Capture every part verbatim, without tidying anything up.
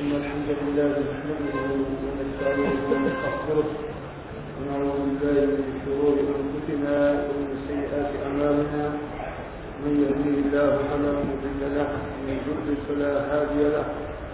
إن الحمد لله نحمده ونستعينه ونستغفره ونعوذ بالله من شرور أنفسنا ومن سيئات أعمالنا من يهده الله فلا مضل له ومن يضلل فلا هادي له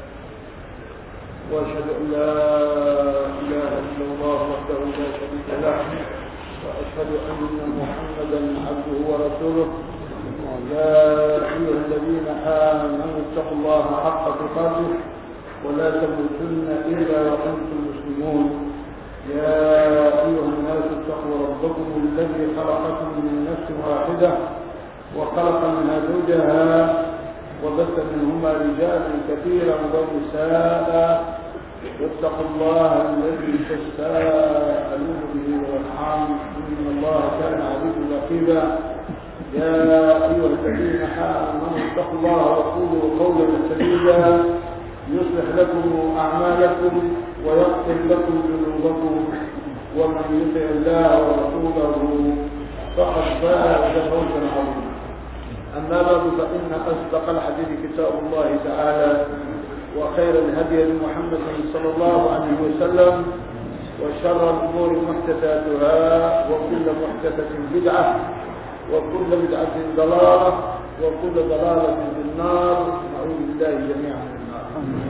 وأشهد أن لا إله إلا الله وحده لا شريك له وأشهد أن محمدا عبده ورسوله يا أيها الذين آمنوا اتقوا الله حق تقاته ولا تموتن إلا وأنتم مسلمون يا أيها الناس اتقوا ربكم الذي خلقكم من نفس واحدة وخلق منها زوجها وبث منهما رجالا كثيرا ونساء واتقوا الله الذي تساءلون به والأرحام إن الله كان عليكم رقيبا يا أيها الذين آمنوا اتقوا الله وقولوا قولا سديدا يصلح لكم أعمالكم ويغفر لكم ذنوبكم ومن يطع الله ورسوله فقد فاز فوزا عظيما. أما بعد فإن أصدق الحديث كتاب الله تعالى وخير الهدي لمحمد صلى الله عليه وسلم وشر الأمور محدثاتها وكل محدثة بدعة وكل بدعة ضلالة وكل ضلالة في النار نعوذ بالله جميعا من النار.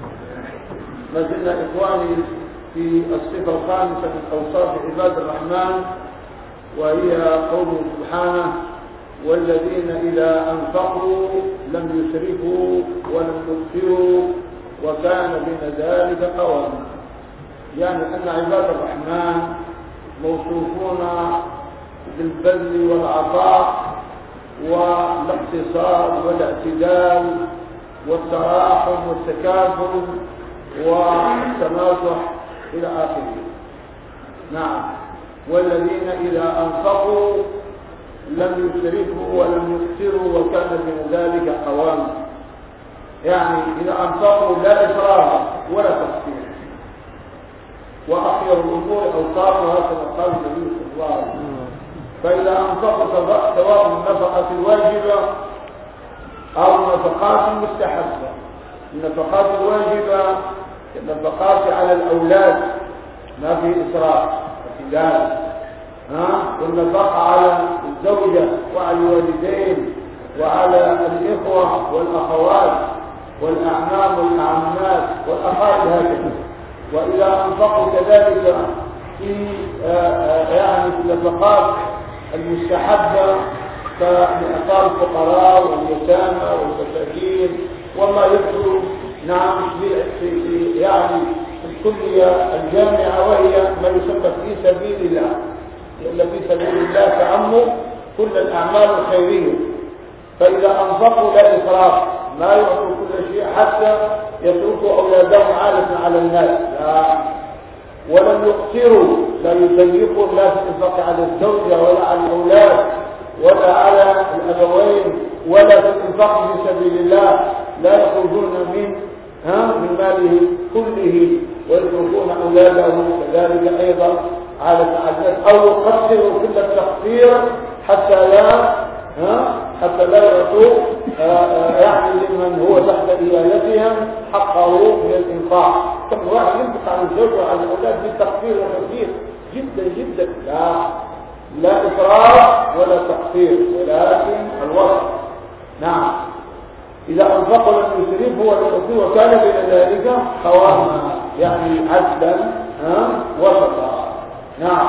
ما زلنا إخواني في الصفة الخامسة من أوصاف عباد الرحمن وهي قوله سبحانه والذين إذا أنفقوا لم يسرفوا ولم يقتروا وكان بين ذلك قواما. يعني أن عباد الرحمن موصوفون بالبذل والعطاء والاقتصاد والاعتدال والتراحم والتكافل والتناصح إلى آخره. نعم، والذين إذا أنفقوا لم يسرفوا ولم يقتروا وكان من ذلك قواما. يعني إذا أنفقوا لا إسراف ولا تقصير، وأخير الأمور أوصافها كما قال النبي صلى الله عليه وسلم. فإذا أنفقوا سواء النفقة الواجبة أو النفقات المستحبة. النفقات الواجبة النفقات على الأولاد ما في إسراف واعتدال، ها، والنفقة على الزوجة وعلى الوالدين وعلى الإخوة والأخوات والأعمام والأعمات والأقارب هكذا. وإذا أنفقوا كذلك في يعني في النفقات المستحبة كأطفال الفقراء واليتامى والمساكين وما يدخل نعم في يعني الكلية الجامعة وهي ما يسمى في سبيل الله، لأن في سبيل الله تعم كل الأعمال الخيرية. فإذا أنفقوا لا إسراف، ما يعطوا كل شيء حتى يتركوا أولادهم عالة على الناس، لا. ولم يقصروا، لا يضيقوا لا في الإنفاق على الزوجة ولا على الأولاد ولا على الأبوين ولا في الإنفاق في سبيل الله، لا يخرجون من ها من ماله كله ويتركون أولادهم كذلك أيضا على الناس، أو يقصروا كل التقصير حتى لا ها حتى لا يعطوا يعني لمن هو تحت إيالتهم حقه من الإنفاق. كم واحد ينفق على الزوج وعلى الأولاد بالتقصير وتقصير جدا جدا، لا لا إسراف ولا تقصير ولكن الوسط. نعم، إذا أنفقوا لم يسرفوا ولا يقتروا وكان بين ذلك قواما، يعني عدلا وسطا. نعم،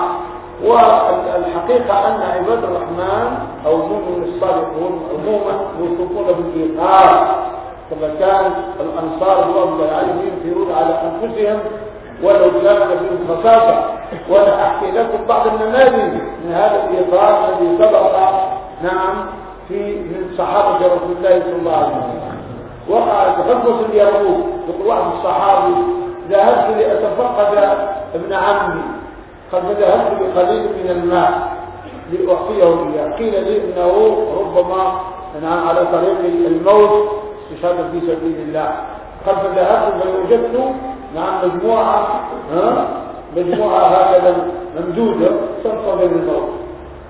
والحقيقة أن عباد الرحمن أو المؤمن الصالحون عموما يوصفون بالإيقاع، كما كان الأنصار رضي الله عنهم ينفرون على أنفسهم ولو كان بهم خصاصة. وأنا أحكي لكم بعض النماذج من هذا الإيقاع الذي سبق نعم في من صحابة رسول الله صلى الله عليه وسلم. وقعت غزوة اليرموك، يقول واحد الصحابي ذهبت لأتفقد ابن عمي، قد ذهبت بقليل من الماء لأعطيه إياه، قيل لي إنه ربما نعم على طريق الموت استشهادا في سبيل الله. قد ذهبت فوجدت نعم مجموعة ها مجموعة هكذا ممدودة تنتظر الموت،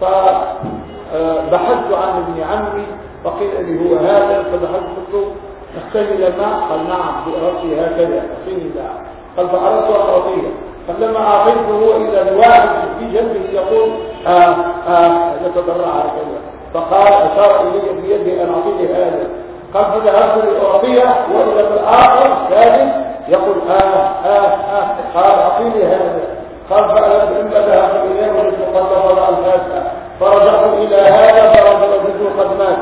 فبحثت عن ابن عمي فقيل لي هو هذا، فدخلت تحتاج إلى الماء؟ قال نعم برأسي هكذا أعطيني الماء. قال فأردت أن أعطيه، فلما أعطيته إلى الواحد في جنبه يقول آه آه يتضرع هكذا، فقال أشار إلي بيده أن أعطيه هذا. قال فذهبت لأعطيه، وإلى الآخر الثالث يقول آه آه آه قال أعطيني هذا. قال فلما ذهبت إليه وجدت قد ضرع الفاتحة، فرجعت إلى هذا فرجعت قد مات،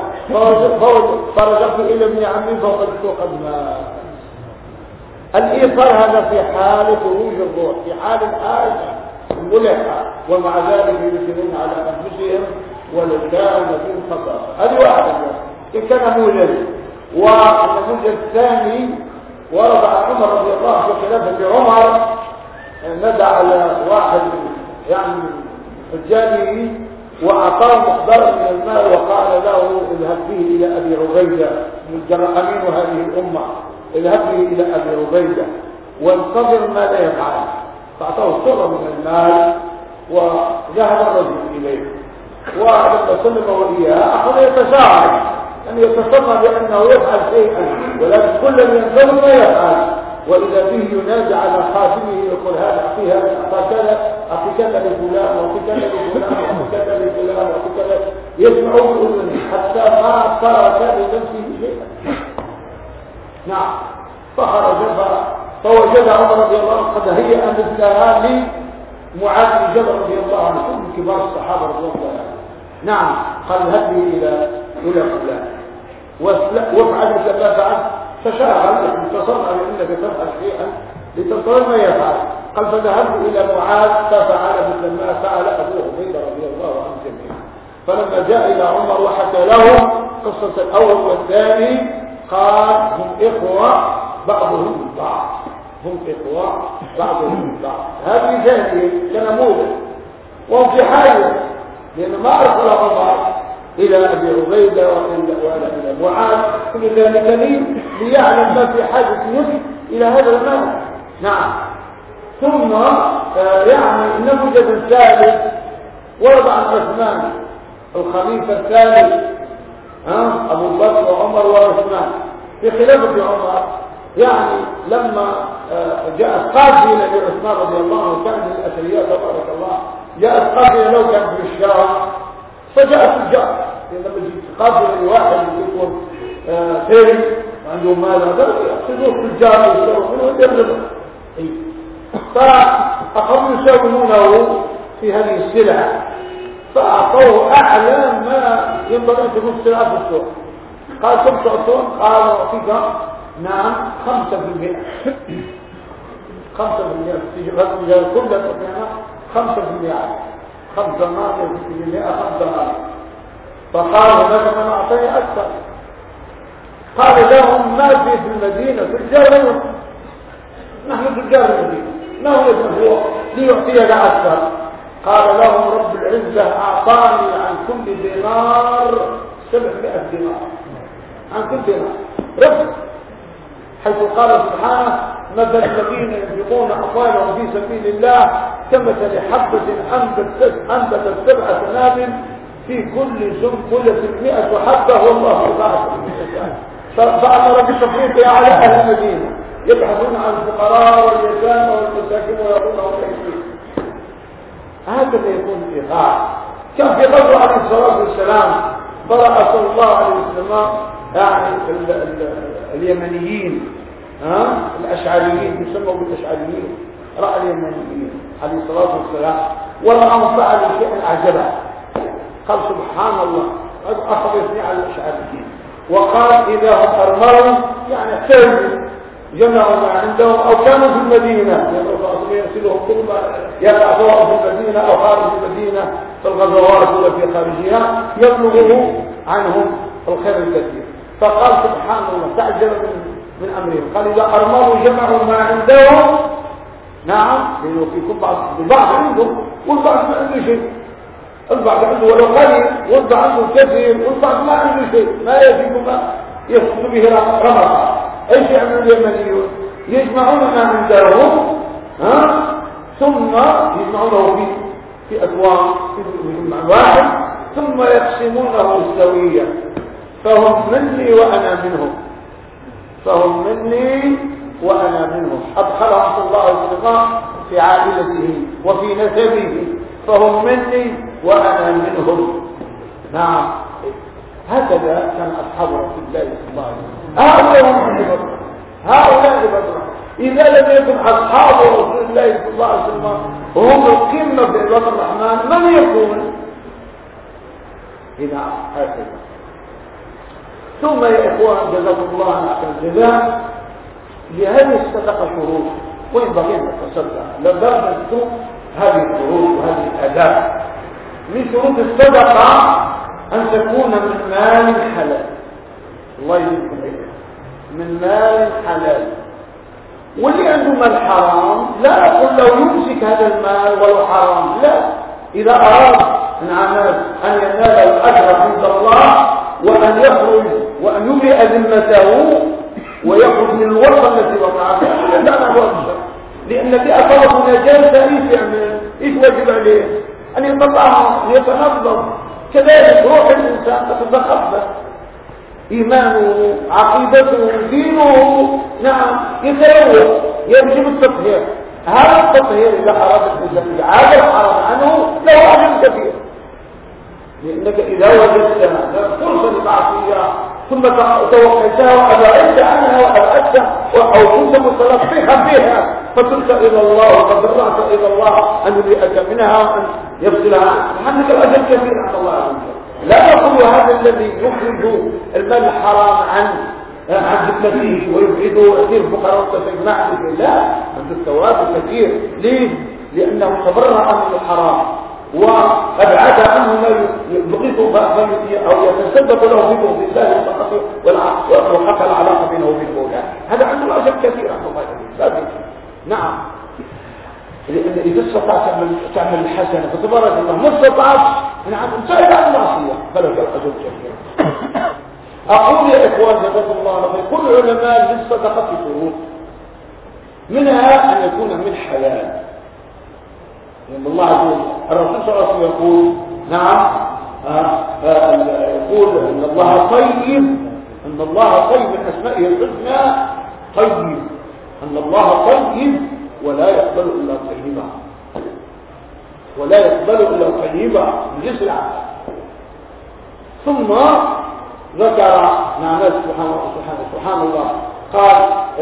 فرجعت إلى ابن عمي فوجدته قد مات. الإيصال هذا في حال خروج الروح، في حال الحاجة ملحة، ومع ذلك يؤثرون على أنفسهم ولو كان بهم خطأ. هذه واحدة إن كان موجد. والنموذج الثاني ورد عن عمر رضي الله عنه في خلافة عمر، ندى على واحد يعني حجاجه وأعطاه مقدار من المال وقال له اذهب به إلى أبي عبيدة من أمين هذه الأمة، اذهب به إلى أبي عبيدة وانتظر ماذا يفعل. فأعطاه صورة من المال وذهب الرجل إليه، ولما سلم وإياه أخذ يتساعد أن يتصنع بأنه يفعل شيئا، ولكن كل من ينتظر ما يفعل. وإذا به ينادي على خادمه يقول هذا أعطي هذا أعطى كذا أعطي كذا لفلان وأعطي كذا لفلان وأعطي كذا لفلان وأعطي كذا، يسمعه بأذنه حتى ما ترك لنفسه شيئا. نعم. فخرج فوجد عمر رضي الله عنه قد هيأ مثلها لمعاذ بن جبل رضي الله عنه، من كبار الصحابة رضي الله عنه. نعم. قال اذهب إلى إلى فلان وافعل مثل ما فعل، تشاغل تصنع بأنك تفعل شيئا لتنتظر ما يفعل. قال فذهبت إلى معاذ ففعل مثل ما فعل أبو عبيدة رضي الله عنه جميعا. فلما جاء إلى عمر وحكى له قصة الأول والثاني قال هم إخوة بعضهم من بعض، هم إخوة بعضهم من بعض. هذه ثانية كنموذج، وهم في حاجة، لأن ما أرسل عمر إلى أبي عبيدة وإلى إلى معاذ كل ذلك لي ليعلم ما في حاجة مثل إلى هذا المال. نعم. ثم آه يعني النموذج الثالث ورد عن عثمان الخليفة الثالث، ها أبو بكر وعمر وعثمان في خلافة عمر. يعني لما آه جاءت قافلة لعثمان رضي الله عنه، كان من الأثرياء تبارك الله، جاءت قافلة لو كان في الشام، فجاء التجار لما تجي قافله لواحد يكون ثري وعنده مال هذا يقصدوه التجار يشتروا ويدربوا، فاخذوا يساومونه في هذه السلع، فاعطوه اعلى ما ينبغي ان تكون السلعه في السوق. قال كم تعطون؟ قال اعطيك نعم خمسة في المئة خمسة في المئة تيجي غير كلها تعطينا خمسة في المئة خمسة مائة في المئة خمسة مائة. فقال هناك من أعطاني أكثر. قال لهم ما في في المدينة تجار، نحن تجار المدينة ما هو يسمى ليعطيك أكثر. قال لهم رب العزة أعطاني عن كل دينار سبعمائة دينار، عن كل دينار رب، حيث قال سبحانه مثل الذين ينفقون أموالهم في سبيل الله كمثل حبة أنبتت سبع سنابل في كل سنبلة مئة حبة والله يضاعف فأمر بتفريقها على أهل المدينة يبحثون عن الفقراء واليتامى والمساكين ويقولون لهم هكذا يكون الإيقاع. كان في غزوة عليه الصلاة والسلام قرأ صلى الله عليه وسلم يعني ال ال اليمنيين، ها الأشعريين يسموا بالأشعريين، رأى اليمنيين عليه الصلاة والسلام ورأهم فعلوا شيئا أعجبه. قال سبحان الله، أخذ يثني على الأشعريين وقال إذا هم أرمروا يعني احتاجوا جمعوا ما عندهم أو كانوا في المدينة، يعني يرسلهم كل ما يقع سواء في المدينة أو خارج المدينة في الغزوات ولا في خارجها يبلغه عنهم الخير الكثير. فقال سبحان الله تعجب من, من أمرهم، قال إذا أرمروا جمعوا ما عندهم، نعم لأنه في كل بعض البعض عندهم والبعض ما عنده شيء، البعض عنده ولو قليل والبعض عنده كثير والبعض ما عنده شيء، ما يجب ما يخص به رمضان. ايش يعملوا اليمنيون؟ يجمعون ما عندهم، ها ثم يجمعونه في في اكوام في مجمع واحد ثم يقسمونه سويا، فهم مني وانا منهم. فهم مني وأنا منهم. أدخلهم صلى الله عليه وسلم في عائلته وفي نسبه، فهم مني وأنا منهم. نعم، هكذا كان أصحاب رسول الله صلى الله عليه وسلم. هؤلاء هم بدر، هؤلاء بدر. إذا لم يكن أصحاب رسول الله صلى الله عليه وسلم هم القمة في عباد الرحمن، من يكون؟ هنا هكذا. ثم يا إخوان جزاكم الله عن أحسن الجزاء، لهذه الصدقة شروط، وينبغي أن نتصدق لدرجة هذه الشروط وهذه الآداب. من شروط الصدقة أن تكون من مال حلال. الله يجزيكم خيرا. من مال حلال. واللي عنده مال حرام لا أقول له يمسك هذا المال ولو حرام، لا. إذا أراد من عمل أن ينال الأجر عند الله وأن يخرج وأن يملئ ذمته ويخرج من الورطة التي وقع فيها، لا نعبد الشر. لأن في أثرة نجاسة إيش يعمل؟ إيش واجب عليه؟ أن يطلعها، أن يتنظف. كذلك روح الإنسان تتخبى، إيمانه، عقيدته، دينه، نعم، يتلوث، يجب التطهير. هذا التطهير إذا أراد الإنسان عادل حرام عنه له أجر كبير. لأنك إذا وجدت فرصة للمعصية ثم توقيتها وأبعدت عنها وأبعدت أو كنت متلطفا بها فتلك إلى الله وتضرعت إلى الله أن يبيئك منها وأن يفصلها عنك، عندك الأجر كثير عند الله عز وجل. لا يقول هذا الذي يخرج المال الحرام عن عن ذمته ويبعده ويصير فقراء وتجمع به، لا، عنده الثواب كثير. ليه؟ لأنه تبرأ من الحرام وأبعد عنه ما يبغضه أو يتصدق له ببغض الله وقطع العلاقة بينه وبين الله. هذا عنده الأجر كثير عند الله ثابت. نعم، لأن إذا استطعت تعمل الحسنة فتبارك الله، ما استطعت نعم ابتعد عن المعصية فلك الأجر كثير. أقول يا إخوان جزاكم الله خير، كل علماء للصدقة شروط، منها أن يكون من حلال. لأن الله عز وجل الرسول صلى الله عليه وسلم يقول نعم يقول إن الله طيب، أن الله طيب من أسمائه الحسنى طيب، أن الله طيب ولا يقبل إلا طيبا، ولا يقبل إلا طيبا من جنس العمل. ثم ذكر نعم سبحانه سبحانه سبحان الله، قال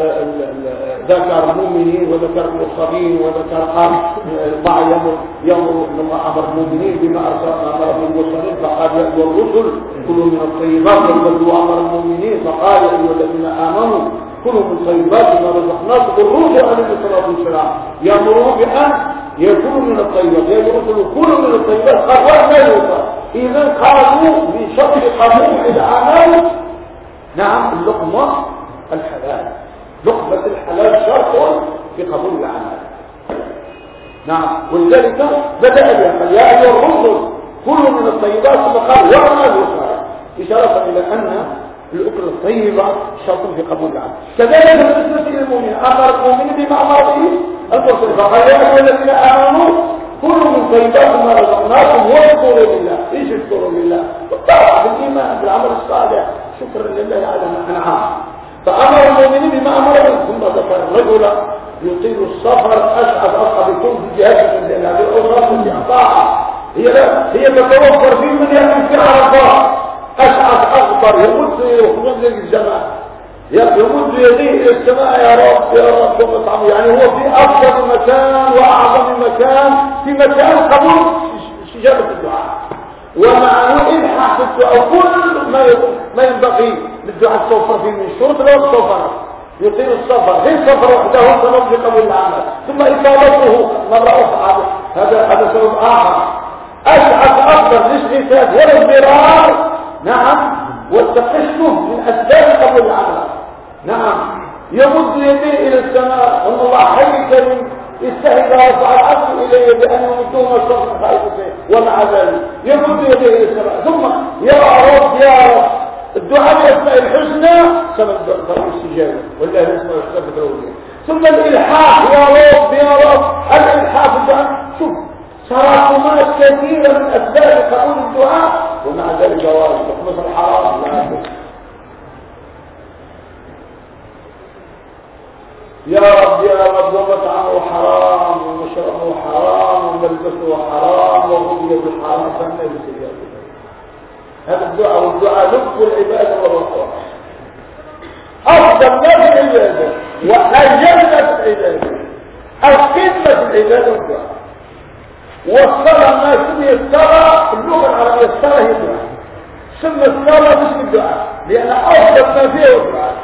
ذكر المؤمنين وذكر المرسلين وذكر قال الله يامر يامر ان الله امر المؤمنين بما امر المرسلين فقال يا ايها الرسل كلوا من الطيبات وبلغوا امر المؤمنين فقال يا ايها الذين امنوا كلوا من الطيبات ما رزقناكم. الرسل عليه الصلاه والسلام يامرون بان يكونوا من الطيبات، يا الرسل كلوا من الطيبات، قال وما يوصى. اذا قالوا من شرط قبول الاعمال نعم اللقمه الحلال، لقمة الحلال شرط في قبول العمل. نعم، ولذلك بدأ بها قال يا أيها الرسل كلوا من الطيبات، ثم قال وما يوصى، إشارة إلى أن الأكل الطيبة شرط في قبول العمل. كذلك بالنسبة للمؤمن أمر المؤمن بما أمر به المرسل فقال يا أيها الذين آمنوا كلوا من طيبات ما رزقناكم واشكروا لله. ايش اشكروا لله؟ بالطاعة، بالإيمان، بالعمل الصالح، شكرا لله على ما أنعم. فأمر المؤمنين بما أمر به. ثم ذكر الرجل يطيل السفر أشعث أصحى بكل في جهاز من هذه الأسرة في أعطاها، هي لا هي تتوفر في من يأكل في عرفات، أشعث أخضر يمد يخرج الجماعة يمد يديه إلى السماء يا رب يا رب ومطعم، يعني هو في أفضل مكان وأعظم مكان، في مكان قبول استجابة الدعاء ومع إلحاح في الدعاء كل ما ما ينبغي للدعاء توفر فيه من الشروط لا توفر. يطيل السفر، غير سفر وحده سبب لقبول العمل، ثم إصابته مرة أخرى هذا هذا سبب آخر. أشعث أفضل للشتات والازدرار نعم والتقشف من أسباب قبول العمل. نعم، يمد يديه إلى السماء وأن الله حي كريم استهد ورفع العبد إليه بأن يمدوه الصرف خائفته، ومع ذلك يمد يديه إلى السماء ثم يا رب يا رب. الدعاء بأسماء الحسنى سبب دعاء الاستجابة والله الأسماء الحسنى بدروجه. ثم الإلحاح يا رب يا رب، الإلحاح في الدعاء. شوف تراكمات كثيرة من أسباب قبول الدعاء ومع ذلك جواب لقمة الحرام لا يا رب يا رب ومطعمه حرام ومشربه حرام وملبسه حرام وغذي بالحرام فما يصير. هذا الدعاء والدعاء لب العباده والرحمه. افضل ما في العباده واجل العباده او قمه العباده والدعاء. والصلاه ما سمي الصلاه في اللغه العربيه الصلاه هي الدعاء. سمي الصلاه باسم الدعاء لان افضل ما فيه الدعاء.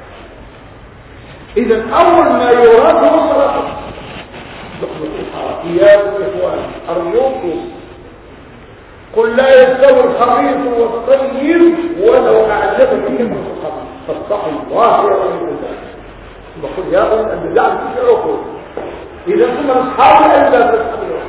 إذا أول ما يراد هو الصلاة. يا إخوان أرجوكم قل لا يستوي الخبيث والطيب ولو أعجبك كلمة الخبيث فاتقوا الله يا رب العالمين. بقول يا أولي أن البدع تشعركم إذا ثم أصحاب الألباب تسحبوا.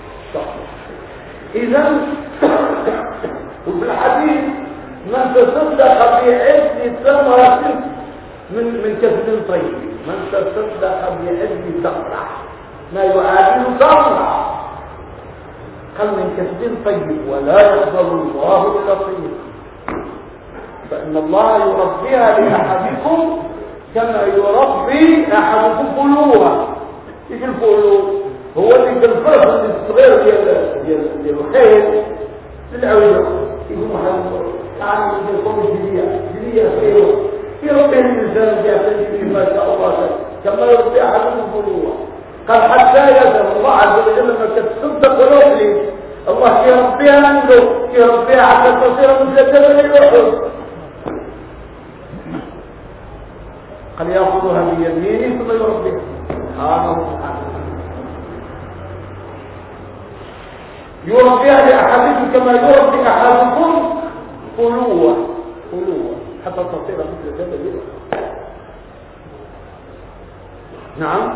إذا وفي الحديث من تصدق بعز ثمرة من من كسب طيب، من تصدق بعز ثمرة ما يعادل ثمرة، قال من كسب طيب ولا يقبل الله الا طيب. فان الله يربيها لاحدكم كما يربي احدكم فلوها. ايش الفلو؟ هو اللي كالفرس الصغير ديال ديال ديال الخيل للعويله يقولوا هذا يعني يقوم بالجليه جليه خير في ربه الانسان يعتني ما شاء الله كما يربي احدكم فلوها. قال حتى يذهب الله عز وجل لما تصدق ولو قليل الله يربيها عنده يربيها حتى تصير مثل جبل احد. قال ياخذها بيمينه ثم يربيها سبحانه وتعالى. يربيها لاحدكم كما يربي احدكم فلوه فلوه حتى تصير مثل جبل احد. نعم.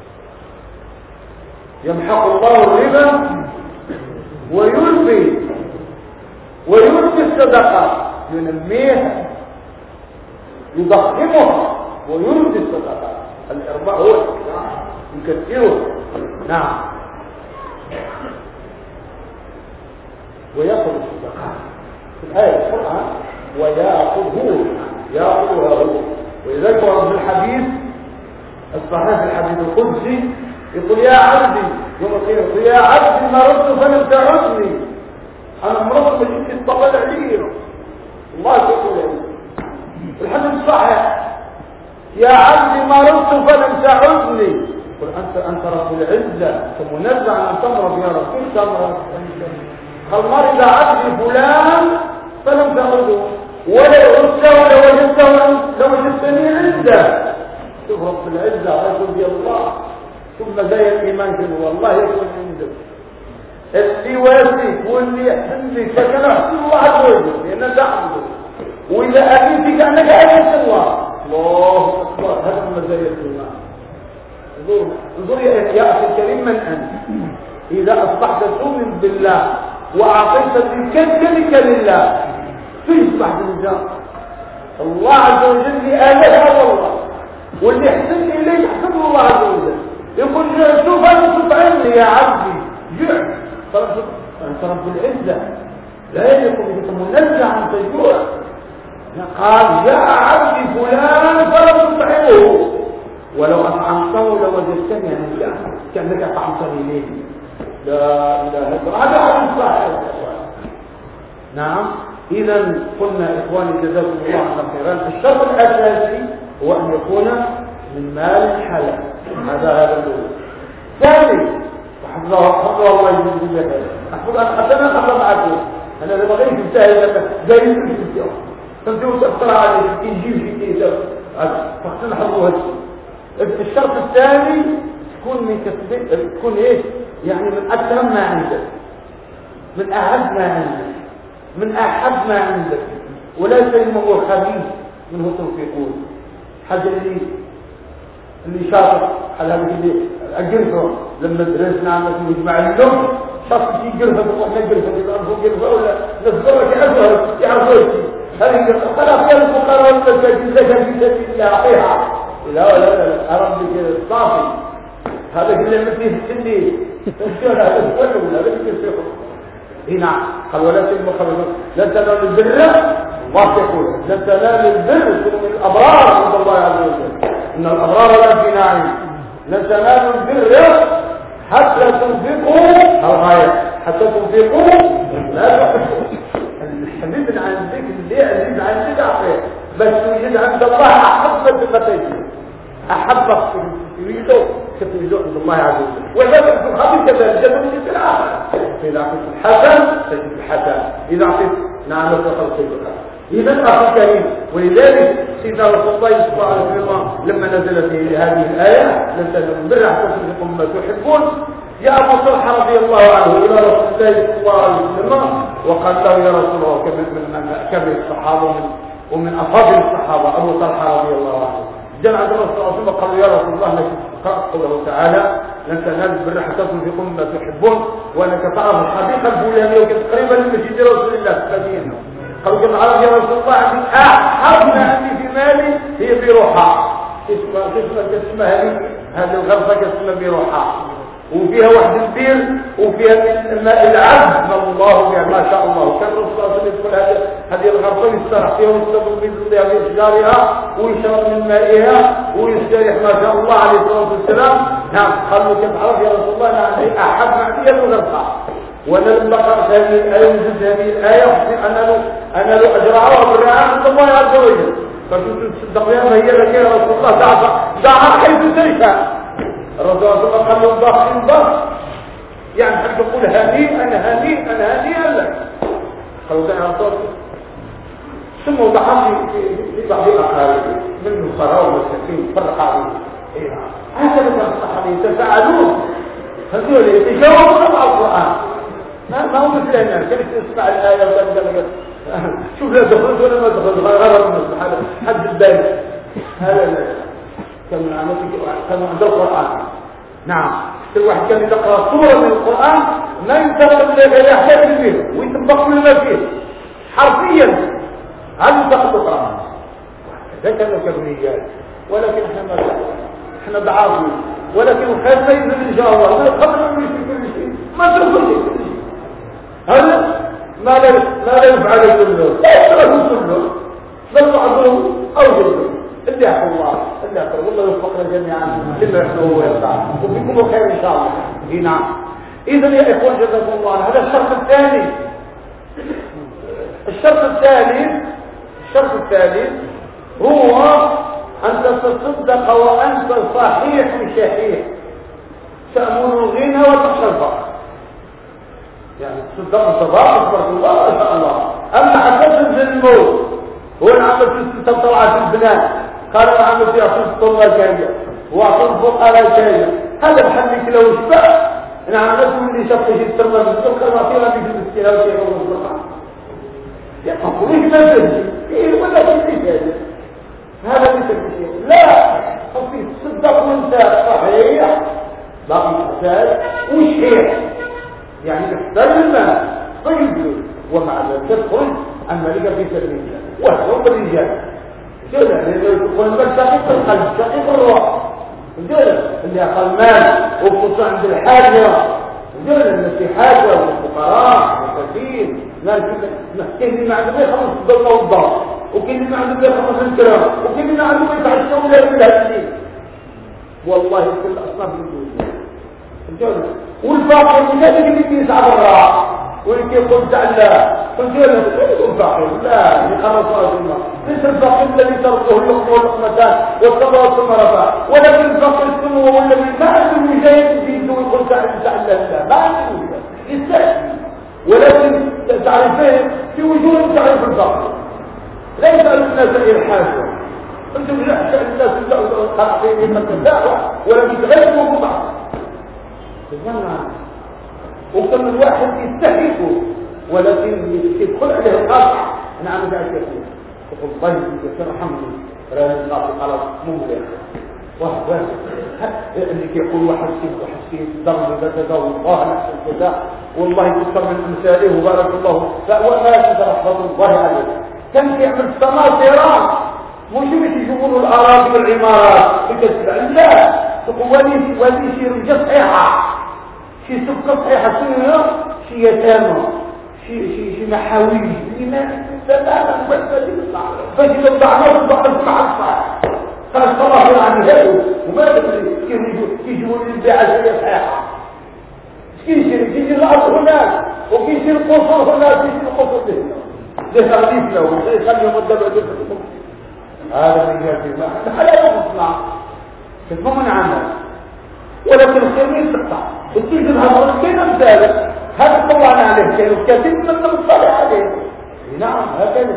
يمحق الله الربا ويلقي ويلقي الصدقات، ينميها يضخمها ويلقي الصدقات. الارباح هو يكثره. نعم. ويأخذ الصدقات في الآية القرآن ويأخذه يأخذها هو. ولذلك ورد الحديث الصحيح الحديث القدسي يقول يا عبدي يوم القيامة يقول يا عبدي مرضت فلم تعدني، أنا مرضت فجئت اطلع علي الله يقول لي الحديث الصحيح يا عبدي مرضت فلم تعدني. قل أنت أنت رب العزة منزع عن تمرض يا رب. كيف تمرض؟ قال مرض عبدي فلان فلم تعده ولو عدته لوجدته لوجدتني عنده. شوف رب العزة يقول يا الله ثم زي الإيمان كله والله يكون عندك اللي واسك واللي يحسن لك فكان أحسن الله عز وجل لأنك تعبده، وإذا أكيد كأنك أكيد الله. الله أكبر. هذا مزايا الإيمان. انظر انظر يا أخي الكريم من أنت إذا أصبحت تؤمن بالله وأعطيت بكلك لله تصبح بالجار الله عز وجل آلهة والله، واللي يحسن إليه يحسن الله عز وجل. يقول شوف أنا تطعمني يا عبدي جوع. أنت رب العزة لا يجب بك منزع عن تجوع. قال يا عبدي فلان فلا تطعمه ولو أطعمته لوجدتني عنده كأنك أطعمتني إليه. لا إله إلا الله. هذا حديث صحيح. نعم. إذا قلنا إخواني جزاكم الله عنا خيرا الشرط الأساسي هو أن يكون من مال الحلال. هذا هذا الأول. ثاني حفظه حفظه الله يجزي لك أحفظ أن أتنا أحفظ معكم أنا لما غير تنتهي لك زي الفيديو تنتهي وتأثر عليه إنجيل في كتاب فاختنا حفظه هذا. الشرط الثاني تكون من كسب تكون إيه يعني من أكثر ما عندك من أعز ما عندك من أحب ما عندك ولا شيء ما هو خبيث منه توفيقون. حاجة اللي اللي شاطر على هذا اللي الجرفة لما درسنا عن مجمع اللغة شاطر في جرفة وإحنا جرفة يعرفوا جرفة ولا نصدرك أزهر يعرفوا هذه جرفة خلاص يا الفقراء والمساكين زكاة في سبيل الله أعطيها. لا لا لا أربي كده صافي هذا اللي مثلي في السنين تنسيون هذا الكل ولا بد يصيحوا هنا. قال ولا تلم خبر لن تنال البر الله يقول لن تنال البر من الأبرار عند الله عز وجل إن الأبرار لفي نعيم لن تنالوا البر حتى تنفقوا الغاية حتى تنفقوا لا الحديث عن ذكر اللي الحديث عن ذكر بس يجد عند الله أحب الفتيين أحب يريده كتريده عند الله عز وجل وذلك في الخبر كذلك جدوا في الآخر إذا أعطيت الحسن تجد الحسن إذا أعطيت نعم لتخلص البخار إذا أخي الكريم ولذلك سيدنا رسول الله صلى الله عليه وسلم لما نزلت هذه الآية لن تنالوا البر حتى تنفقوا مما تحبون جاء أبو طلحة رضي الله عنه إلى رسول الله صلى الله عليه وسلم وقال له يا رسول الله من كبر الصحابة ومن, ومن أفاضل الصحابة أبو طلحة رضي الله عنه جاء عند الرسول صلى الله عليه وسلم قال يا رسول الله لك قوله تعالى لن تنالوا البر حتى تنفقوا مما تحبون وأنك تعرف الحديقة الفلانية وكانت قريبة لمسجد رسول الله في المدينة قالوا كما عرف يا رسول الله عندي أحب ما عندي في مالي هي بروحة اسمها اسمها اسمها هذه هذه الغرفة اسمها بروحة وفيها واحد البير وفيها من ماء العذب ما الله بها ما شاء الله كان الرسول صلى الله عليه وسلم يدخل هذه هذه الغرفة يسترح فيها ويستقبل من ظلها بأشجارها ويشرب من مائها ويستريح ما شاء الله عليه الصلاة والسلام نعم قالوا كيف عرف يا رسول الله نعم أحب معدية الغرفة وانا لما قرأت هذه الآية وجدت هذه الآية أنا له أنا له أجرعها بالرعاية عند الله عز وجل فكنت تصدق يا هي لك يا رسول الله دعها دعها حيث تشاء الرسول صلى الله عليه وسلم قال له ضخ يعني حد تقول هنيئا هنيئا هنيئا لك قالوا ده يا رسول ثم وضعها في بعض الأقارب من الفقراء والمساكين فرق عليهم هكذا كان الصحابة يتفاعلون هذول يتجاوبون مع القرآن ما ما هو مثلنا كيف تسمع الآية وتنقل شوف لا دخلت ولا ما دخلت غير من الصحابة حد البال هذا كان كان عند القرآن نعم كل واحد كان يقرأ سورة من القرآن ما ينتقل إلى أحداث فيه ويطبق كل ما فيه حرفيا هل ينتقل القرآن هذا كان كبريات ولكن احنا ما احنا ضعاف ولكن الخير ما ينزل إن شاء الله قبل أن يشرك كل شيء ما تركوا كل شيء هذا ما لا ما لا يفعل كله لا يفعل كله بل بعضهم أو كله اللي يحفظ الله اللي يحفظ والله يوفقنا جميعا لما يحفظه ويرضى وبكم الخير إن شاء الله اي نعم إذا يا إخوان جزاكم الله هذا الشرط الثاني الشرط الثالث الشرط الثالث هو أن تتصدق وأنت صحيح شحيح تأمن الغنى وتخشى الفقر يعني تصدق الصداقة تبارك الله ما شاء الله أما حتى تنزل الموت هو العمل في ستة طلعة في البنات قال العمل في أصول الطلبة جاية وأصول الفقراء جاية هذا بحلك لو اشبع نعم نفسه اللي شفت شيء التربة بالسكر ما فيها بيجي بالسكر وشيء يقول الفقراء يعني أقوليش ما تنزل إيه ولا تنزل هذا مثل الشيء لا خفيف صدق وانت صحيح باقي حساب وشيء يعني تحتاج المال طيب ومع ذلك تدخل الملكة في سبيل الله وهو بالرجال جل اللي يقول المال دقيق القلب دقيق الروح جل اللي أقل مال وخصوصا عند الحاجة جل التي حاجة والفقراء والمساكين ناس اللي ما عنده يخلص الضوء والضوء وكل ما عنده يخلص الكلام وكل ما عنده يتعشى ولا يبلع الليل والله كل أصناف الوجود الجنة والفاقر لا تجد يسعى بالراء واللي يقول تعالى فالجنة يقول فاقر لا يخلص رأس الله ليس الفاقر الذي تركه اللقمة واللقمتان والصبر والثمرة ولكن الفاقر السمو هو الذي ما عنده مجاهد في يده ويقول تعالى لا ما عنده مجاهد يستحي ولكن تعرفين في وجوه تعرف الفاقر لا يسأل الناس إلحاجه أنتم لا تسأل الناس قرأتين من الدعوة ولم يتغيروا بعض تجمع وكم الواحد يستحقه ولكن يدخل عليه القاطع أنا عم قاعد يقول يقول الله يرحمني رأي الله خلاص مملك واحد واحد اللي يقول واحد سيد واحد سيد ضرب كذا والله نحسن كذا والله يكثر من أمثاله وبارك الله فأولا ترحمة الله عليه كان يعمل سناطرات مش مش يجيبوا الأراضي والعمارات بكسبة لا تقول ولي ولي شي رجال صحيحة شي سكة صحيحة شنو شي يتامى شي شي شي محاويج لما تماما بس فاجي الضعنات الضعف مع الصح قال الصلاة عن هذا وما تدري كيف يجيبوا البيعة زي صحيحة كيصير كيصير الأرض هناك وكيصير القصر هناك كيصير القصر هنا ليس رديف له ليس اليوم الدبع هذا من جهة الله لا يصنع كتبه من عمل ولكن الخير يستقطع وتيجي الهضرة كيف مثالك هذا طلعنا عليه خير وكثير من المصطلح عليه نعم هكذا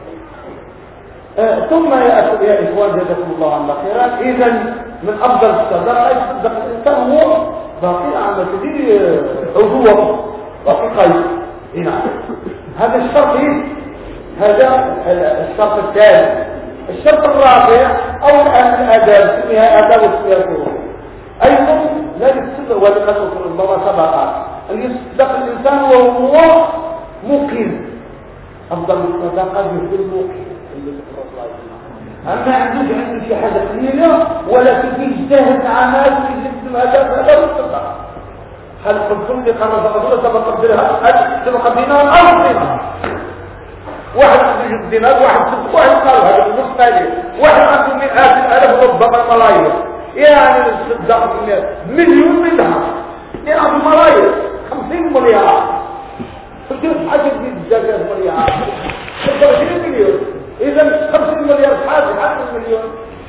آه ثم يا يا إخوان جزاكم الله عنا خيرا إذا من أفضل الصدقة يصدق الإنسان هو باقي عمل كثير عضوة باقي قيد نعم هذا الشرط هذا الشرط الثالث الشرط الرابع أو الآن الآداب اسمها آداب واسمها الفروض أيضا لا يتصدق ولا تصدق الله سبقات أن يصدق الإنسان وهو مقيم أفضل الصدقة في المقيم أما عندوش عنده شي حاجة قليلة ولكن يجتهد عمال ويجتهد هذا هذا الصدق هل قلتم لي قرر فقدوله سبق الدرهم هل سبق الدينار أو الدينار واحد عنده الدينار واحد صدق واحد قال هذا النص مالي واحد عنده مئات الألف ربما ملايين يعني الصدق مليون منها يعني ملايين خمسين مليار فكيف حاجة دي الزكاة مليار عشرين مليون إذا خمسين مليار حاجة حاجة مليون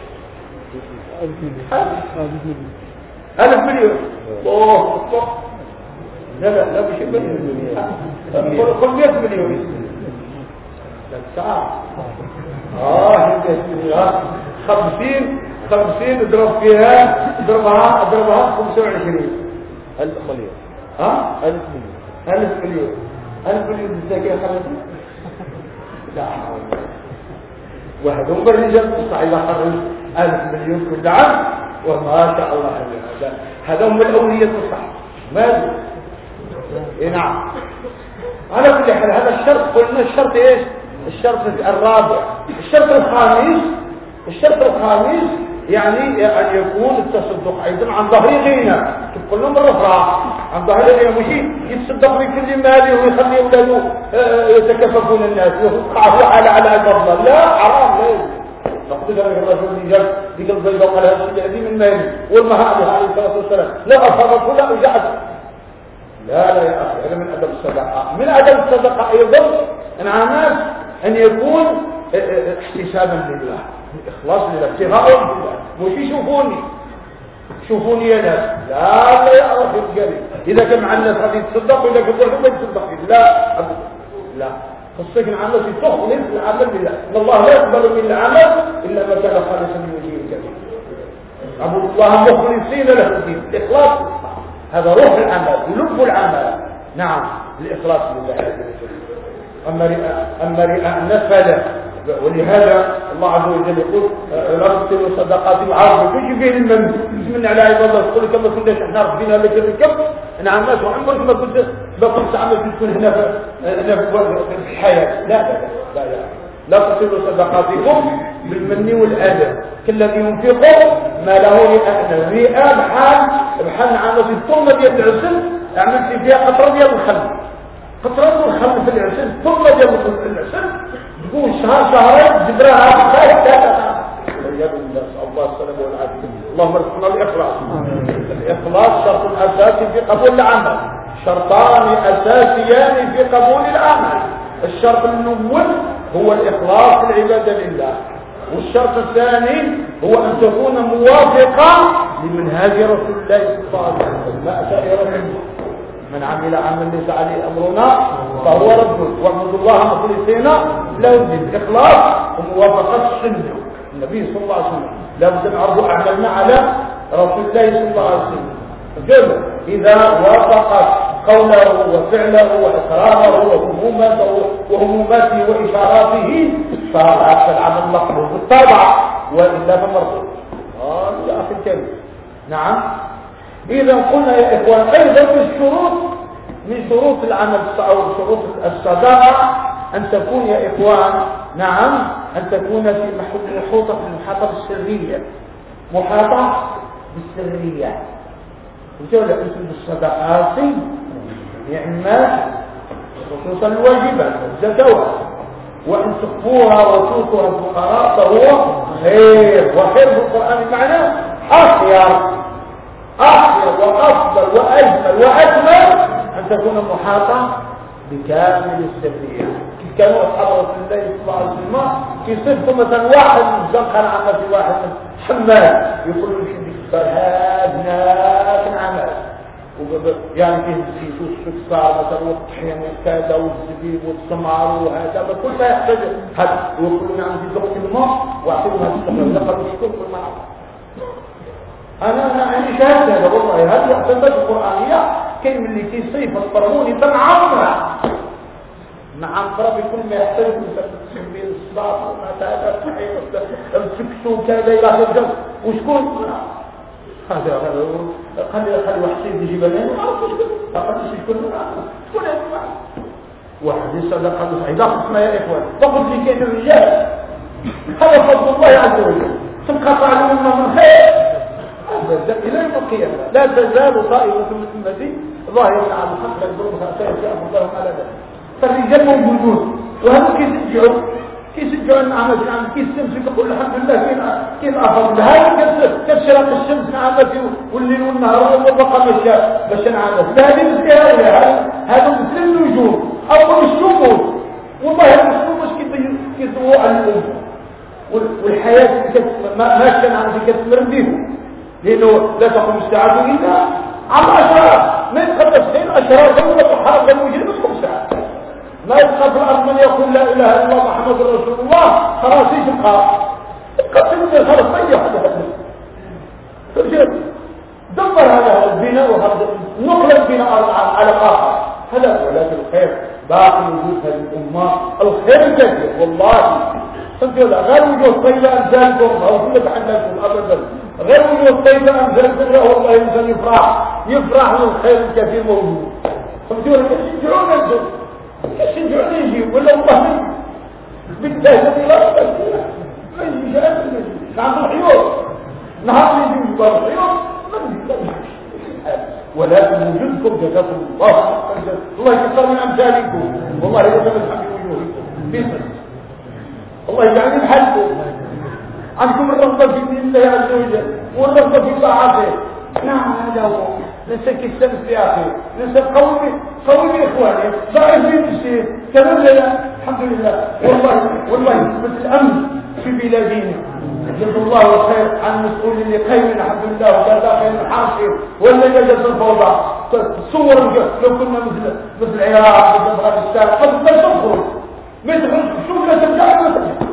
ألف مليون أوه لا لا لا مش مليون قل مئة مليون لا ساعة آه خمسين خمسين اضرب فيها اضربها اضربها خمسة وعشرين ألف مليون ها ألف مليون ألف مليون ألف مليون بالزكاة خمسين لا واحد هم الرجال مستعد يخرج ألف مليون كل عام وما شاء الله هذا هذا هم الأولية الصح ماذا إيه نعم على كل حال هذا الشرط قلنا الشرط ايش الشرط الرابع الشرط الخامس الشرط الخامس يعني أن يكون التصدق أيضا عن ظهر غنى تقول لهم مرة عن ظهر غنى مش يتصدق بكل ماله ويخلي أولاده يتكففون الناس ويقعه على على الفضل لا حرام لا نقول لك الرجل اللي جاب بقلب بيضاء وقال هذا من مالي والمهابة عليه الصلاة والسلام لا أصابت ولا أجعت لا لا يا أخي هذا من أدب الصدقة من أدب الصدقة أيضا أن أن يكون احتسابا لله إخلاص لله ابتغاء لله مش يشوفوني شوفوني يا ناس لا لا يعرف الجري إذا كان مع الناس هذه تصدق وإذا كان ما يتصدق لا لا خصك مع الناس تخلص العمل لله إن الله لا يقبل من العمل إلا ما كان خالصا من وجهه الكريم عبد الله مخلصين له الدين الإخلاص هذا روح العمل ولب العمل نعم الإخلاص لله عز وجل أما رئاء أما رئاء الناس فلا ولهذا الله عز وجل يقول لا تبطلوا صدقات وعرضوا كل فيه المن بسم على عباد الله تقول كما كنا احنا ربنا لك الركب نعم الناس وعمرك ما كنت ما كنت عمل تكون هنا في الحياة لا لا لا لا لا تبطلوا صدقاتكم بالمن والأذى كالذي ينفق ما له رئاء رئاء بحال بحال عامل الطمة ديال العسل عملت فيها قطرة ديال الخل قطرة الخل في العسل ثم ديال العسل تقول شهر شهرين جبراها خايف ثلاثة والعياذ بالله نسأل الله السلامة والعافية اللهم ارزقنا الإخلاص الإخلاص شرط أساسي في قبول العمل شرطان أساسيان في قبول العمل الشرط الأول هو الإخلاص في العبادة لله والشرط الثاني هو أن تكون موافقا لمنهاج رسول الله صلى الله عليه وسلم ما أتى رسول من عمل عمل ليس عليه أمرنا فهو رد واعبد الله مخلصين له الدين إخلاص وموافقة السنة النبي صلى الله عليه وسلم لابد نعرض أعمالنا على رسول الله صلى الله عليه وسلم جل إذا وافقت قوله وفعله وإقراره وهموماته وهموماته وإشاراته فهذا العمل مقبول بالطبع وإلا فمرفوض آه يا أخي الكريم نعم إذا قلنا يا إخوان أيضا من شروط من شروط العمل أو شروط الصداقة أن تكون يا إخوان نعم أن تكون في محاطة المحاطة السرية محاطة بالسرية وجود اسم الصدقات نعمات خصوصا الواجبات الزكوات وإن تخفوها وتؤتوها الفقراء فهو خير، وخير في القرآن معناه أخير أخير وأفضل وأجمل وأكمل أن تكون محاطة بكامل السفير. كانوا أصحاب رسول الله صلى الله عليه وسلم يصفوا مثلا واحد من زنقة العمل في واحد من حمال يقولوا لي هذا ناس عمل يعني فيه في السكسار مثلا والطحين والكذا والزبيب والسمار وهذا كل ما يحتاج هذا ويقولون عندي ذوق الماء واعطوها السمر لقد مشكور في الماء. انا انا عندي شهاده هذا والله هذه احسنات القرانيه كلمه اللي في صيف القرموني تنعمها نعم ربي كل ما يحتاج من بين الصلاه وما الطحين السكسو كذا الى اخره وشكون هذا خلي خلي وحشين يجيب لنا ما عرفش فقط يشكون شكون هذا واحد يصدق هذا صحيح لا اسمع يا اخوان فقط لي كاين الرجال هذا فضل الله عز وجل تنقطع لنا من خير الى يوم القيامه لا تزال طائفه من امتي ظاهرين على الحق لا يضرهم خير يامر لهم على ذلك. فالرجال موجودون وهذا كيشجعوا كيشجعوا النعمة في عام كيس الشمس يقول الحمد لله كين كين أفضل هذا كشرق الشمس نعمة والليل والنهار والبقى مشاء باش نعمة هذه مثل هذا هذا مثل النجوم أو الشموس والله الشموس باش كيضوء على الأمة والحياة ما ماشية نعمة كتمر بهم لأنه لا تقوم الساعة إلا على عشرات ما يتقدس خير عشرات غير الحرب المجرم تقوم ساعة ما يبقى في الأرض من يقول لا إله إلا الله محمد رسول الله خلاص يبقى قتل من خلاص ما يحدث فرجل دمر هذا البناء وهذا نقل البناء على الآخر هذا ولكن الخير باقي وجود هذه الأمة الخير كثير والله فهمت ولا غير وجود طيبة أمثالكم أو كل تحدثكم أبدا غير وجود طيبة أمثالكم والله الإنسان يفرح يفرح من الخير الكثير موجود فهمت ولا يشجعون أنتم يشجعون يجيب ولا الله بالله لا ما يجيش أبدا نعم الحيوط نهار يجي يجيب الحيوط ولكن وجودكم جزاكم الله الله يكثر من أمثالكم والله يكثر من حمد وجوهكم بيسر الله يجعل بحالكم عندكم الرغبة في دين الله عز وجل والرغبة في طاعته نعم هذا هو ننسى كالسلف يا أخي ننسى قومي قومي إخواني ضعيفين الشيء كمان لا الحمد لله والله والله مثل الأمن في بلادنا جزا الله خير عن مسؤول اللي قيم الحمد لله وكذا خير الحاصل ولا جلس الفوضى تصور لو كنا مثل مثل العراق مثل أفغانستان قد ما تخرج ما تخرج شوف لا ترجع ما ترجع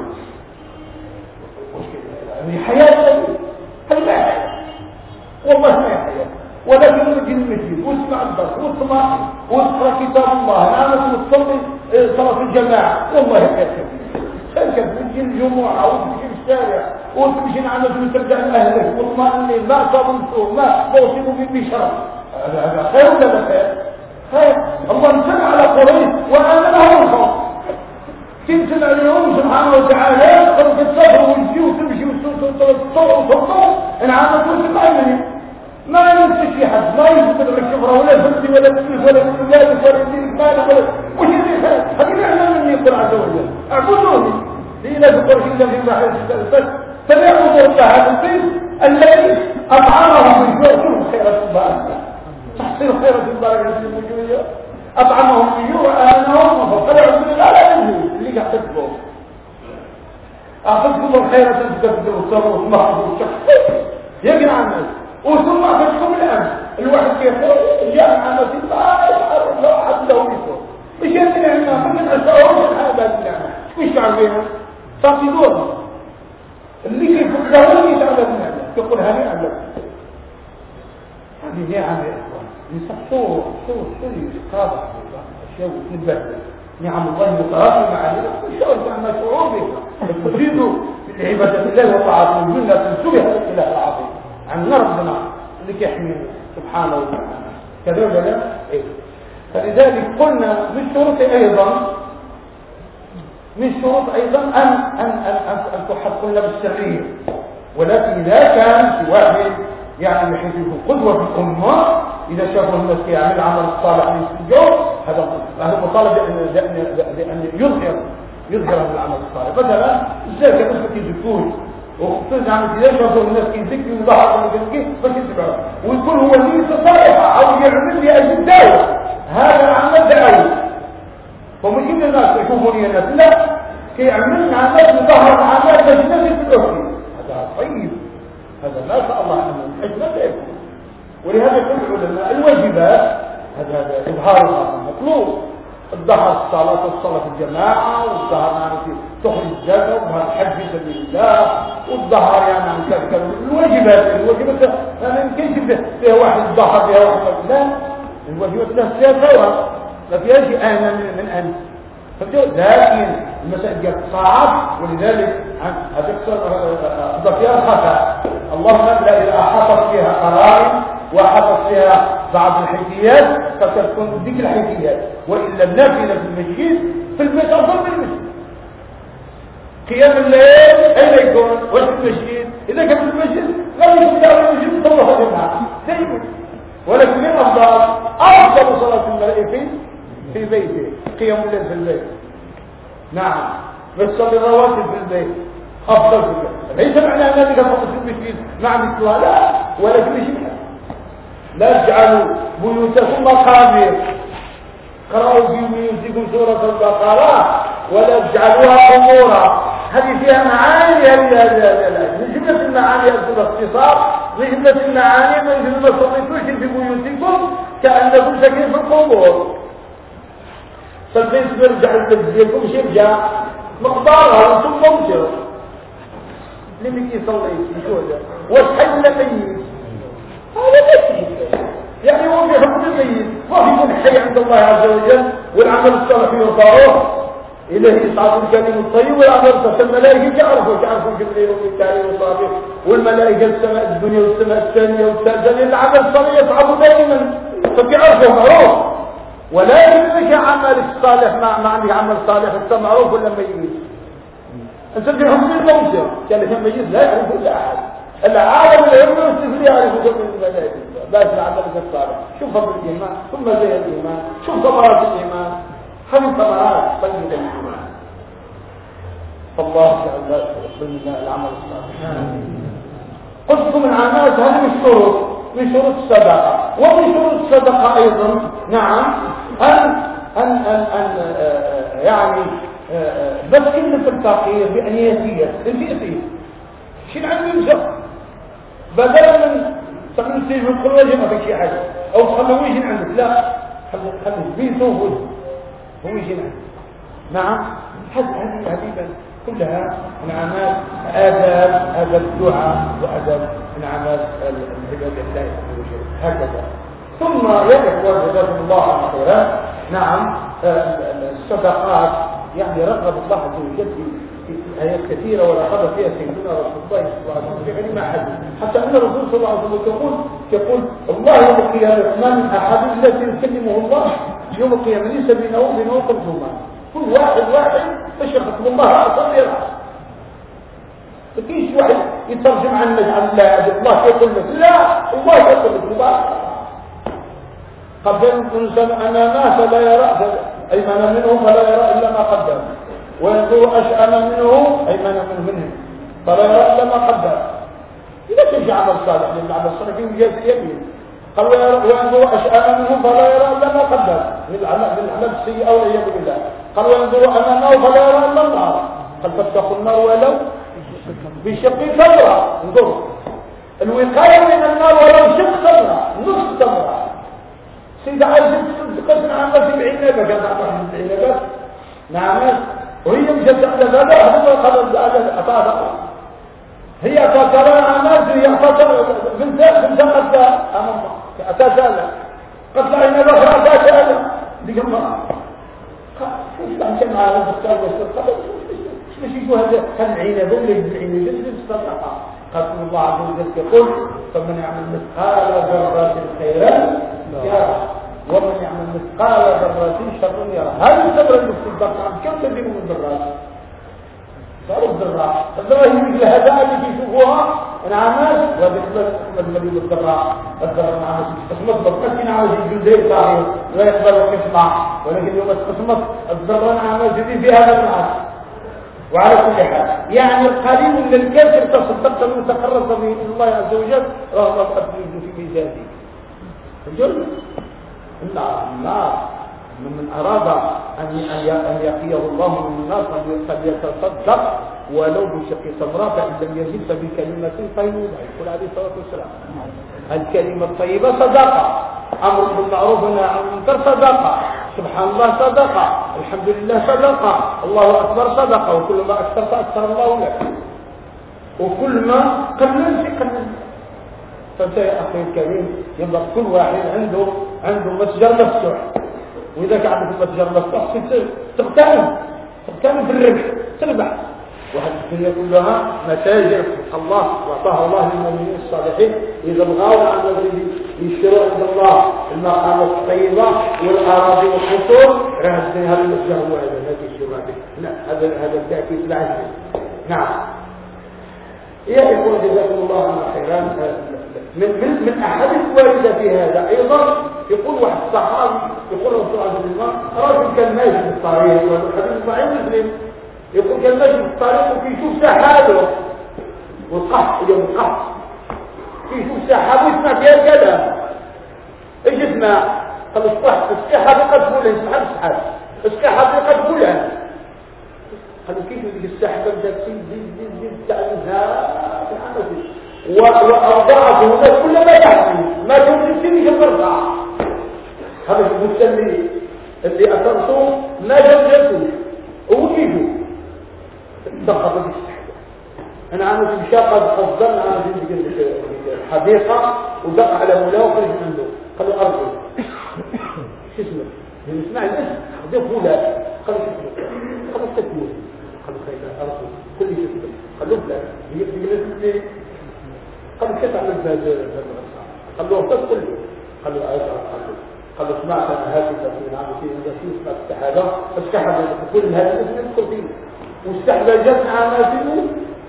يعني حياة هذه حياة والله ما هي حياة ولكن نجي المسجد واسمع الدرس واسمع واقرا كتاب الله نعم وتصلي صلاه الجماعه والله خير كثير خير كثير تجي الجمعه وتمشي في الشارع وتمشي نعم وترجع لاهلك واطمئن ما صابوا ما توصلوا بشرف هذا خير ولا خير؟ خير الله امتنع على قريش وامنهم الخوف تمتنع اليوم سبحانه وتعالى قد تسافر وتجي وتمشي وتصور انعام وتمشي ما يمسك في حد ما يمسك الشفرة ولا فلسي ولا تلف ولا تلف ولا تلف ماله ولا وش يديك هذه نعمة مني يقول عز وجل اعبدوني لإله تقرش إلا في بحر السلسل فليعبدوا الله هذا البيت الذي أطعمهم من جوع شوف خيرة البارك تحصيل خيرة البارك في الوجوهية أطعمهم من جوع وآمنهم وفقد عبد الله لا ينزل اللي قاعد تكبر أخذكم الخيرة تكبر وصبر وصمحوا وشخص يقنع الناس وثم فتحكم الأمن الواحد كيف جاء عامة الله يتعرف له أحد له يسوى مش يمكن أنه ممكن أسأله من هذا النعمة مش عارفينها فاقدوها اللي كيف يقدرون يتعلم النعمة يقول هنيئا لك هذه نعمة يا إخوان يصح صور صور صور يتقاضى أشياء وتنبهل نعم الله متراكمة علينا وشعور كأنها شعور بها تريدوا بالعبادة الله وطاعته الجنة تنسبها للإله العظيم عن ربنا اللي كيحمي سبحانه وتعالى كذا ولا لا إيه؟ فلذلك قلنا من شروط ايضا من شروط ايضا ان ان ان ان, أن تحط لنا بالسريه ولكن اذا كان في واحد يعني بحيث يكون قدوه في الامه اذا شافوا الناس يعمل عمل الصالح يستجوا هذا هذا مطالب بان بان يظهر يظهر بالعمل الصالح. مثلا الزكاه بس كيزكوه وخصوصا عم يشوفوا الناس كيزكي وظهر من كيف باش يتبعوا ويكون هو نية صالحة او يعمل لأجل دعوة، هذا العمل دعوي. ومش ان الناس يشوفوني الناس لا كيعمل عمل ظهر عمل باش الناس يتبعوا. هذا طيب، هذا ما شاء الله عنه حكمة يكون. ولهذا يقول العلماء الواجبات هذا هذا إظهارها مطلوب. الظهر الصلاة والصلاة في الجماعة، والظهر يعني تخرج الزكاة، والظهر الحج في سبيل الله، والظهر يعني عن كذا الواجبات. الواجبات ما يمكنش فيها واحد الظهر فيها واحد لا، الواجبات لها فيها ثواب ما فيهاش أنا من أنت. لكن المسائل ديال صعب، ولذلك هذا قصد فيها الخطأ. اللهم لا إذا حصل فيها قرائن وحصل فيها بعض الحيثيات فتكون ذيك الحيثيات، وإلا النافلة في المسجد في البيت أفضل من المسجد. قيام الليل أين يكون؟ وفي المسجد. إذا كان في المسجد لا يكون دعوة المسجد صلى الله عليه وسلم دائما، ولكن من أفضل أفضل صلاة المرء في في بيته قيام الليل في البيت. نعم، بتصلي الرواتب في البيت أفضل في البيت. ليس معنى أنك تقصد في المسجد مع مثلها لا، ولكن مش لا تجعلوا بيوتكم مقابر، قرأوا في بيوتكم سورة البقرة ولا تجعلوها قبورا. هذه فيها معاني، من جملة المعاني باختصار، من جملة المعاني من جملة ما صليتوش في بيوتكم كأنكم ساكنين في القبور. فالبيت يرجع لتجزيكم يرجع مقبرها وانتم موتوا. لمن يصلي شو هذا؟ وتحل ميت، هذا بس يعني هو في حكم الميت، ما يكون حي عند الله عز وجل، والعمل الصالح يرفعه إليه يصعد الكلم الطيب، والعمل الصالح الملائكة يعرفوا يعرفوا جبريل وميكائيل وصابر والملائكة السماء الدنيا والسماء الثانية والثالثة، لأن العمل الصالح يصعد دائما فبيعرفوا معروف. ولكن مش عمل الصالح مع ما عندك عمل صالح انت معروف ولا ميت؟ انت في حكم الموت كان الميت لا يعرف الا احد، العالم العلم والسفل يعرف كل الملائكه، بس العمل الصالح. شوف فضل الايمان، ثم زي الايمان، شوف ثمرات الايمان، خمس ثمرات طيبه الايمان. فالله جعل لنا العمل الصالح. قلت من عامات هذه من شروط من شروط الصدقه، ومن شروط الصدقه ايضا نعم أن أن أن أن يعني بس كلمة الفقير بأن يسير أنت يسير شيء عنده يمسك، بدل من تقول تيجي من كل وجه ما في شيء حاجة أو تخلوا وجه عندك، لا خلوا خلوا بيته وجه هو وجه عندك. نعم، هذه هذه كلها من أعمال آداب آداب الدعاء وآداب من أعمال العبادة الله عز وجل. هكذا. ثم يذكر جزاكم الله عن خيرا نعم الصدقات، يعني رغب الله عز وجل في آيات كثيرة ورغب فيها سيدنا رسول الله صلى الله عليه وسلم في غير ما حد، حتى أن الرسول صلى الله عليه وسلم يقول يقول الله يوم القيامة ما من أحد الذي يكلمه الله يوم القيامة ليس بينه وبينه ترجمان، كل واحد واحد فشخص الله رأسا برأس. فكيش واحد يترجم عن عن الله يقول لك لا، الله يقول لك مبارك. قبل الإنسان أمامه فلا يرى أيمن منه فلا يرى إلا ما قدم، وينظر أشأم منه أيمن منه منه فلا يرى إلا ما قدم. إذا تجي عمل صالح لأن العمل الصالح فيه جاز يمين، قال وينظر أشأم منه فلا يرى إلا ما قدم من العمل من العمل السيء أو والعياذ بالله. قال وينظر أمامه فلا يرى إلا النار، قال فاتقوا النار ولو بشق تمرة. انظروا الوقاية من النار ولو شق تمرة، نصف تمرة. سيدة عائشة تقسم عامة في العنبة، كانت عامة في العنبة نعم، وهي مشت على ذلك هذا قبل هذا أطاعها هي ترى عامات هي أطاعها بنت بنت قد أمام أتسأل قد لا عنبة أخرى أتسأل بجمع كيف أنت مع المختار والسلطة مش يشوف هذا العنبة ولا العنبة جلس الصدقة. قال الله عز وجل يقول فمن يعمل مثقال ذرة خيرا يرى ومن يعمل مثقال ذرة شرا يرى. هذه الذرة اللي في البقرة كم تزيد من الذرات؟ صاروا الذرات الذرة هي مثل هذا اللي يشوفوها انعامات، وهذا محمد مليون الذرة الذرة انعامات قسمت بقسمة عاوز الجزء صاحب لا يقبل قسمة، ولكن يوم قسمت الذرة انعامات جديد في هذا الناس وعلى كل حال يعني القليل من الكافر تصدقت من تقربت به الى الله عز وجل راه الله تقدم في ميزانه الجنة. النار النار من اراد ان ان يقيه الله من النار فليتصدق ولو بشق تمره فان لم يجد بكلمه طيبه. يقول عليه الصلاه والسلام الكلمه الطيبه صدقه، امر بالمعروف والنهي عن المنكر صدقه، سبحان الله صدقه، الحمد لله صدقه، الله اكبر صدقه، وكل ما اكثرت اكثر الله لك، وكل ما قللت قللت. فانت يا اخي الكريم يبقى كل واحد عنده عنده متجر مفتوح، واذا كان عندك متجر مفتوح تغتنم تغتنم في الربح تربح. وهذه الدنيا كلها متاجر الله واعطاها الله للمؤمنين الصالحين اذا بغاوا العمل يشتروا عند الله المقامات الطيبه والاراضي والقصور، راه هذا المتجر هو هذا الذي يشتروا به. لا هذا هذا التاكيد العجل. نعم يا إخوة جزاكم الله عنا خيرا. من من من أحاديث واردة في هذا أيضا يقول واحد الصحابي يقول الرسول عليه الصلاة والسلام رجل كان ماشي في الطريق، والحديث صحيح مسلم، يقول كان ماشي في الطريق ويشوف سحابه والقحط يوم القحط يشوف سحابه ويسمع فيها كلام. ايش اسمع؟ قال الصح السحابه قد فلان سبحان السحاب السحابه قد فلان. قالوا كيف يجي السحابه بدات تزيد زيد زيد تعلمها في حدث وأوضاعه هنا كل ما يحمل ما تنزل فيه يرفع. هذا المسلم اللي أثرته ما جنجته ووجده دقق بالسحابة. أنا عامل في شاقة قصدنا أنا في الحديقة ودق على مولاه وخرج عنده قال له أرجو شو اسمه؟ من اسمع الاسم خذيه فلان قال له شو اسمه؟ قال له تكوين قال له خير أرجو كل شيء قال له فلان يجلس قال له كيف عملت هذا قال له اغتب كله قال له عايز قال له سمعت أنا هاتف من عام فيه إذا فيه سمعت السحابة فالسحابة كل هذا الاسم يذكر فيه واستحبجت عاماته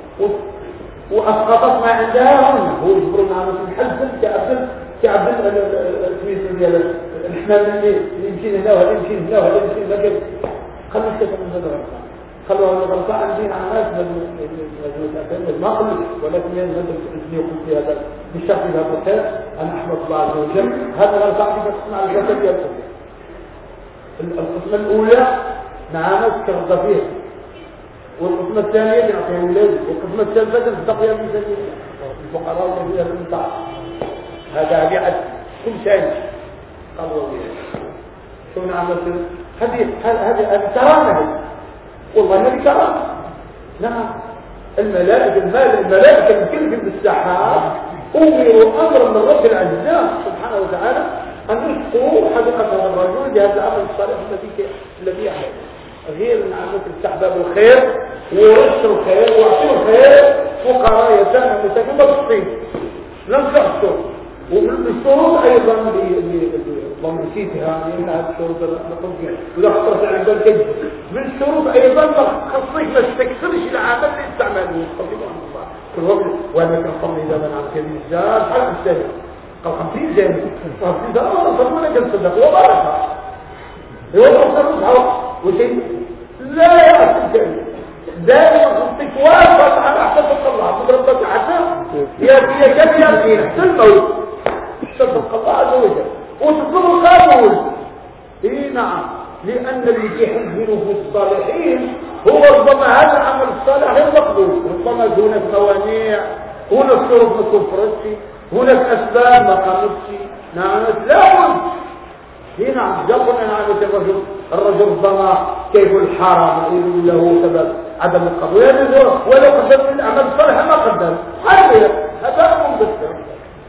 وأسقطت ما عندها هنا. هو يجبرون عاماته الحزن كعبد كعبد الكنيسة ديال الحمام اللي يمشي هنا وهذا يمشي هنا وهذا يمشي هنا كيف قال له كيف من هذا الغلطان قال له هذا الغلطان عندنا عامات ما قلت ولكن ينزل الاسم يقول في هذا بالشكل هذا الخير أنا أحمد الله عز وجل. هذا الغلطان في تسمع الجسد يلقى القسمة الأولى نعامات كرد فيها والقسمة الثانية يعطيها أولاده والقسمة الثالثة تستقيا من سبيل الفقراء والذين لم يطاع. هذا بعد كل شيء قال والله شو نعمل هذه هذه هذه كرامة والله هذه كرامة. نعم الملائكة المال الملائكة الكل في السحاب أمروا أمرا من رب العزة سبحانه وتعالى أن يشكروا حقيقة هذا الرجل بهذا الأمر الصالح الذي الذي يعمل غير من عمل استحباب الخير ورش الخير واعطوا الخير فقراء يتامى مساكين بسيطين لم تحصل. ومن الشروط أيضا اللهم نسيتها لأن هذه الشروط الخمسية وإذا خطرت عند الكذب من الشروط أيضا خصيك ما تستكثرش العمل اللي استعملوه كل وقت وأنا كان صلي إذا من عن كذب الزاد حلق السنة قال خمسين جانب خمسين جانب الله صلونا كان صدق وبارك يوضع صدق وشيء لا يأتي دائما خصيك وافق على أحسن الله مضربة العسل يا في كم يأتي حتى الموت صدق الله عز وجل وتصدق قابل. اي نعم لأن اللي يحزنه في الصالحين هو ربما هذا العمل الصالح غير مقبول. ربما هناك موانيع هناك شروط ما تنفرضش هناك أسباب ما قامتش. نعم لا بد هنا نعم جاءنا نعمة الرجل الرجل ربما كيف الحرام يقول له سبب عدم القبول ولو قدم العمل الصالح ما قدم هذا هذا أمر بسر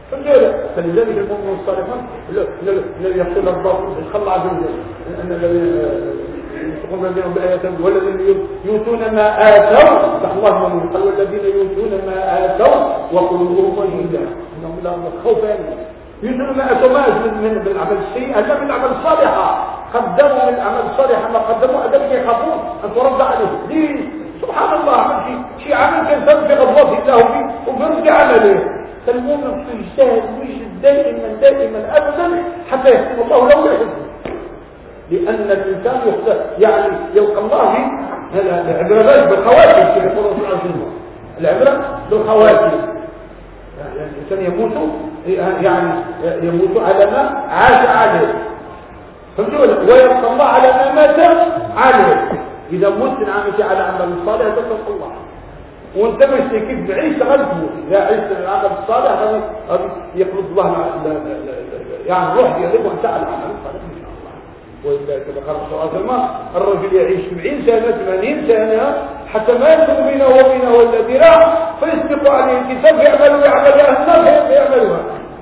فلذلك المؤمنون الصالحون الذي يقول الله الله عز وجل أن الذين يتقون بينهم بآيات والذين يؤتون ما آتوا الله المؤمنين قال والذين يؤتون ما آتوا وقلوبهم وجيلة إنهم لا خوفا يؤتون ما آتوا ما من بالعمل السيء ألا من العمل الصالح قدموا من العمل الصالح ما قدموا أدب يخافون أن ترد عليه ليه سبحان الله عمل شيء شيء عمل كان سبب في غضبه الله فيه وبرد عمله. فالمؤمن يجتهد ويجد دائما دائما ابدا حتى يحكم الله له ويحبه. لان الانسان يختار يعني يلقى الله العبرة بس بالخواتم كما يقول الرسول عليه الصلاة والسلام، العبرة بالخواتم. يعني الإنسان يموت يعني يموت على ما عاش عليه، فهمتوا؟ ويبقى الله على ما مات عليه. إذا مت عملت على عمل الصالح تتقى الله، وانت مش كيف بعيش غلبه. إذا عشت العمل الصالح هذا يقلب الله يعني روح يغلبه انت على العمل الصالح إن شاء الله. وإذا كما قال الرسول صلى الله عليه وسلم الرجل يعيش سبعين سنة ثمانين سنة حتى ما يكون بينه وبينه إلا ذراع فيسبق عليه الكتاب يعمل ويعمل أهل النار فيعملها.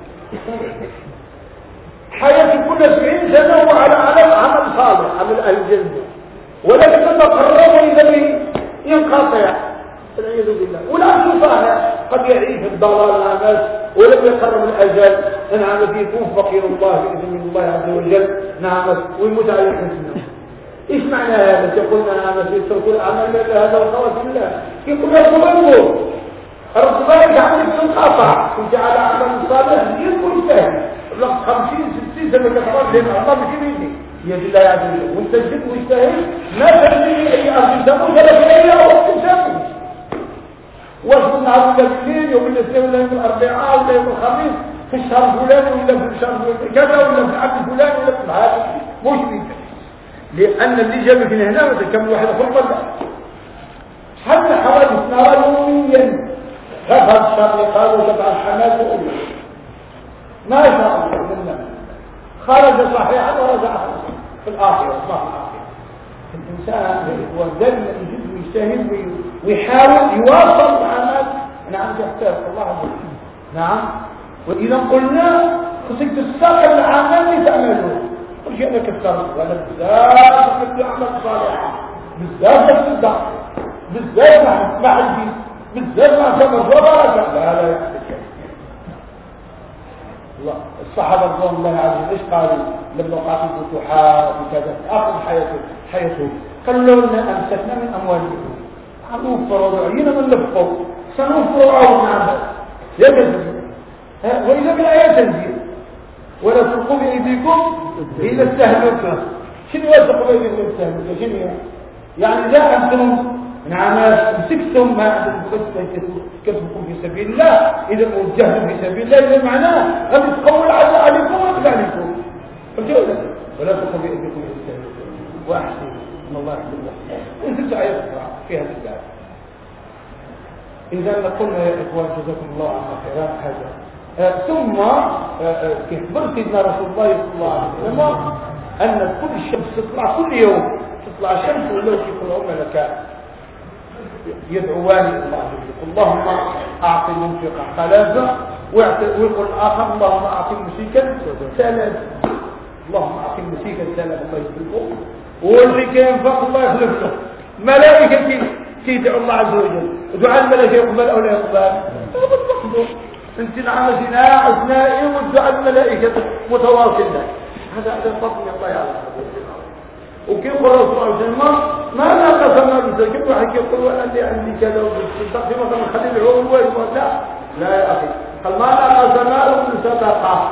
حياته كل سبعين سنة هو على عمل صالح، عمل أهل الجنة، ولكن لما قربه إذا به ينقطع والعياذ بالله. والعكس صحيح، قد يعيش الضلال والعمل ولم يقرب الأجل نعم يكون فقير الله بإذن من الله عز وجل نعم ويموت على الحسنى. إيش معنى هذا؟ يقولنا نعم يترك العمل لله هذا وخوات الله. يقول لك مغلوب الرسول يعمل تنقطع كنت على عمل صالح يكون يستاهل لك خمسين ستين سنة كفرات لأن الله مش بيدي يد الله عز وجل وانت تجد ويستاهل ما تبني أي أرض تموت ولا في أي وقت تموت. وصل نهار ولا الاثنين يوم الاثنين ولا يوم الأربعاء ولا يوم الخميس في الشهر فلان ولا في الشهر كذا ولا في العبد فلان ولا في هذا مش بيدي. لأن اللي جابك من هنا وتكمل واحد خلق الله حتى حوادث نرى يوميا غفر الشر قالوا تبع الحماس وأولي ما شاء الله منه خرج صحيحا ورجع في الآخرة الله الآخرة. الإنسان وذل يجد ويجتهد ويحاول يواصل العمل نعم يحتاج الله عز وجل نعم. وإذا قلنا خصك تستقل العمل لتعمله رجعنا كثرت ولا بزاف مثل عمل صالح بزاف تصدق بزاف مع الدين بزاف مع سبب وبركة لا لا يحتاج الله. الصحابة رضوان الله عليهم ايش قالوا لما وقعت الفتوحات وكذا اخر حياته حياته قالوا لنا امسكنا من اموالهم هنوفر وعينا من نفقه سنوفر عون عمل يجب واذا بالايات تنزيل ولا تلقوا بايديكم الى التهلكه. شنو يلصق بايديكم الى التهلكه؟ شنو يعني اذا انتم نعم مسكتم ما عندكم كسبكم في سبيل الله اذا وجهتم في سبيل الله اذا معناه غادي تقوي العدل عليكم ويقضي عليكم فهمتوا ولا تلقوا بايديكم الى التهلكه واحسنوا ان الله يحب المحسنين. انت تعرف في هذا الباب. اذا قلنا يا اخوان جزاكم الله عنا خيرات هذا آه ثم كخبر سيدنا رسول الله صلى الله عليه وسلم ان كل الشمس تطلع كل يوم تطلع الشمس ولو في كل ملكان يدعوان الله يقول اللهم اعطي منفقا ثلاثه ويقول الاخر اللهم اعطي مسيكا ثلاثه اللهم اعطي مسيكا ثلاثه الله يسلمه. واللي كان ينفق الله يخلف له ملائكه تدعو الله عز وجل دعاء الملائكه يقبل او لا يقبل انت نعمتنا اثنائي والدعاء الملائكه متواصله هذا هذا فضل الله على وكيف قال الرسول صلى الله عليه وسلم ما ناقص ما بذلك واحد يقول وانا اللي عندي كذا وبالصدق مثلا خلي العون ويقول لا لا يا اخي قال ما ناقص مال من صدقه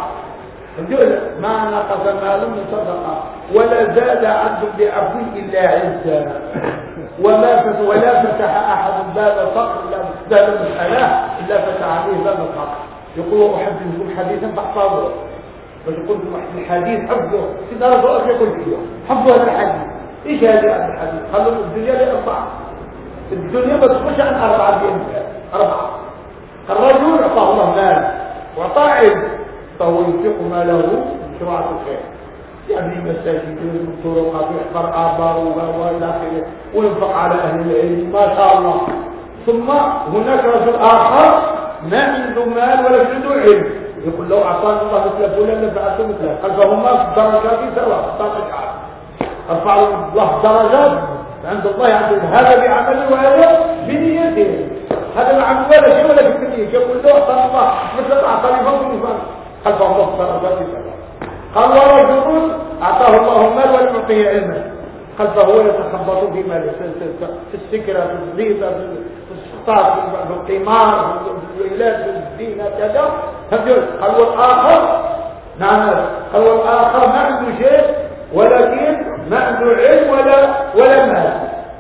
ما ناقص مال من صدقه ولا زاد عبد بعفو الا عزا وما فتح ولا فتح احد باب فقر الا باب مساله الا فتح عليه باب الفقر. يقول احدثكم حديثا فاحفظوه بس قلت الحديث حفظه سيدنا رسول الله يقول فيه حفظوا هذا الحديث. ايش هذا الحديث؟ قالوا الدنيا لأربعة الدنيا ما تخش عن أربعة أربعة. الرجل أعطاه الله مال وأعطاه علم فهو ينفق ماله شرعة الخير يعني مساجد والطرقات ويحضر آبار وإلى آخره وينفق على أهل العلم ما شاء الله. ثم هناك رجل آخر ما عنده مال ولا عنده علم يقول لو أعطاني الله مثل فلان لفعلت مثله قال فهما درجات سواء درجات ارفع الله درجات عند الله عز وجل هذا بعمله وهذا بنيته هذا العمل ولا شيء ولا في النية يقول له أعطاني الله مثل أعطاني فضل مثل قال فهما درجات سواء. قال ورجل أعطاه الله مال ولم يعطيه علما قال فهو يتخبط في ماله في السكرة في الزيطة في السقاط في القمار في الويلات في الزينة كذا. قال والآخر نعم قال والآخر ما عنده شيء ولكن ما عنده علم ولا ولا مال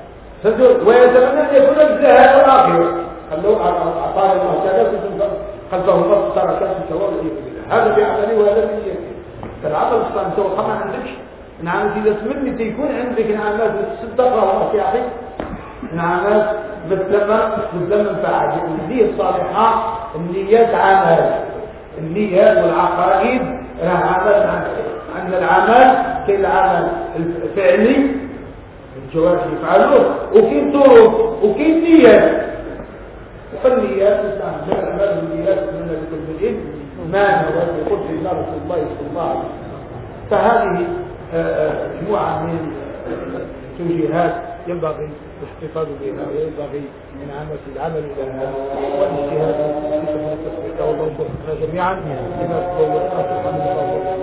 ويتمنى أن يكون الزهاد الآخرة خلوه أعطاه الله تعالى خلفه نص تركات الثواب هذا بعمله وهذا بنيته. فالعمل الصالح سوى طبعا ما عندكش نعم إذا سمنت يكون عندك نعمات تقرأ في أخي نعمات مثلما مثلما فعل النية الصالحة النيات عمل النيات والعقائد عمل عن العمل كالعمل الفعلي الجوارح يفعلوه وكي طرق وكي نيات فالنيات من الأعمال والنيات من لكل الإذن ما نوى يقول في الله رسول الله صلى الله عليه وسلم. فهذه مجموعة من التوجيهات ينبغي الاحتفاظ بها وينبغي من عمل العمل لها والاجتهاد في سبيل التسبيح والله يوفقنا جميعا لما تطور الحمد لله.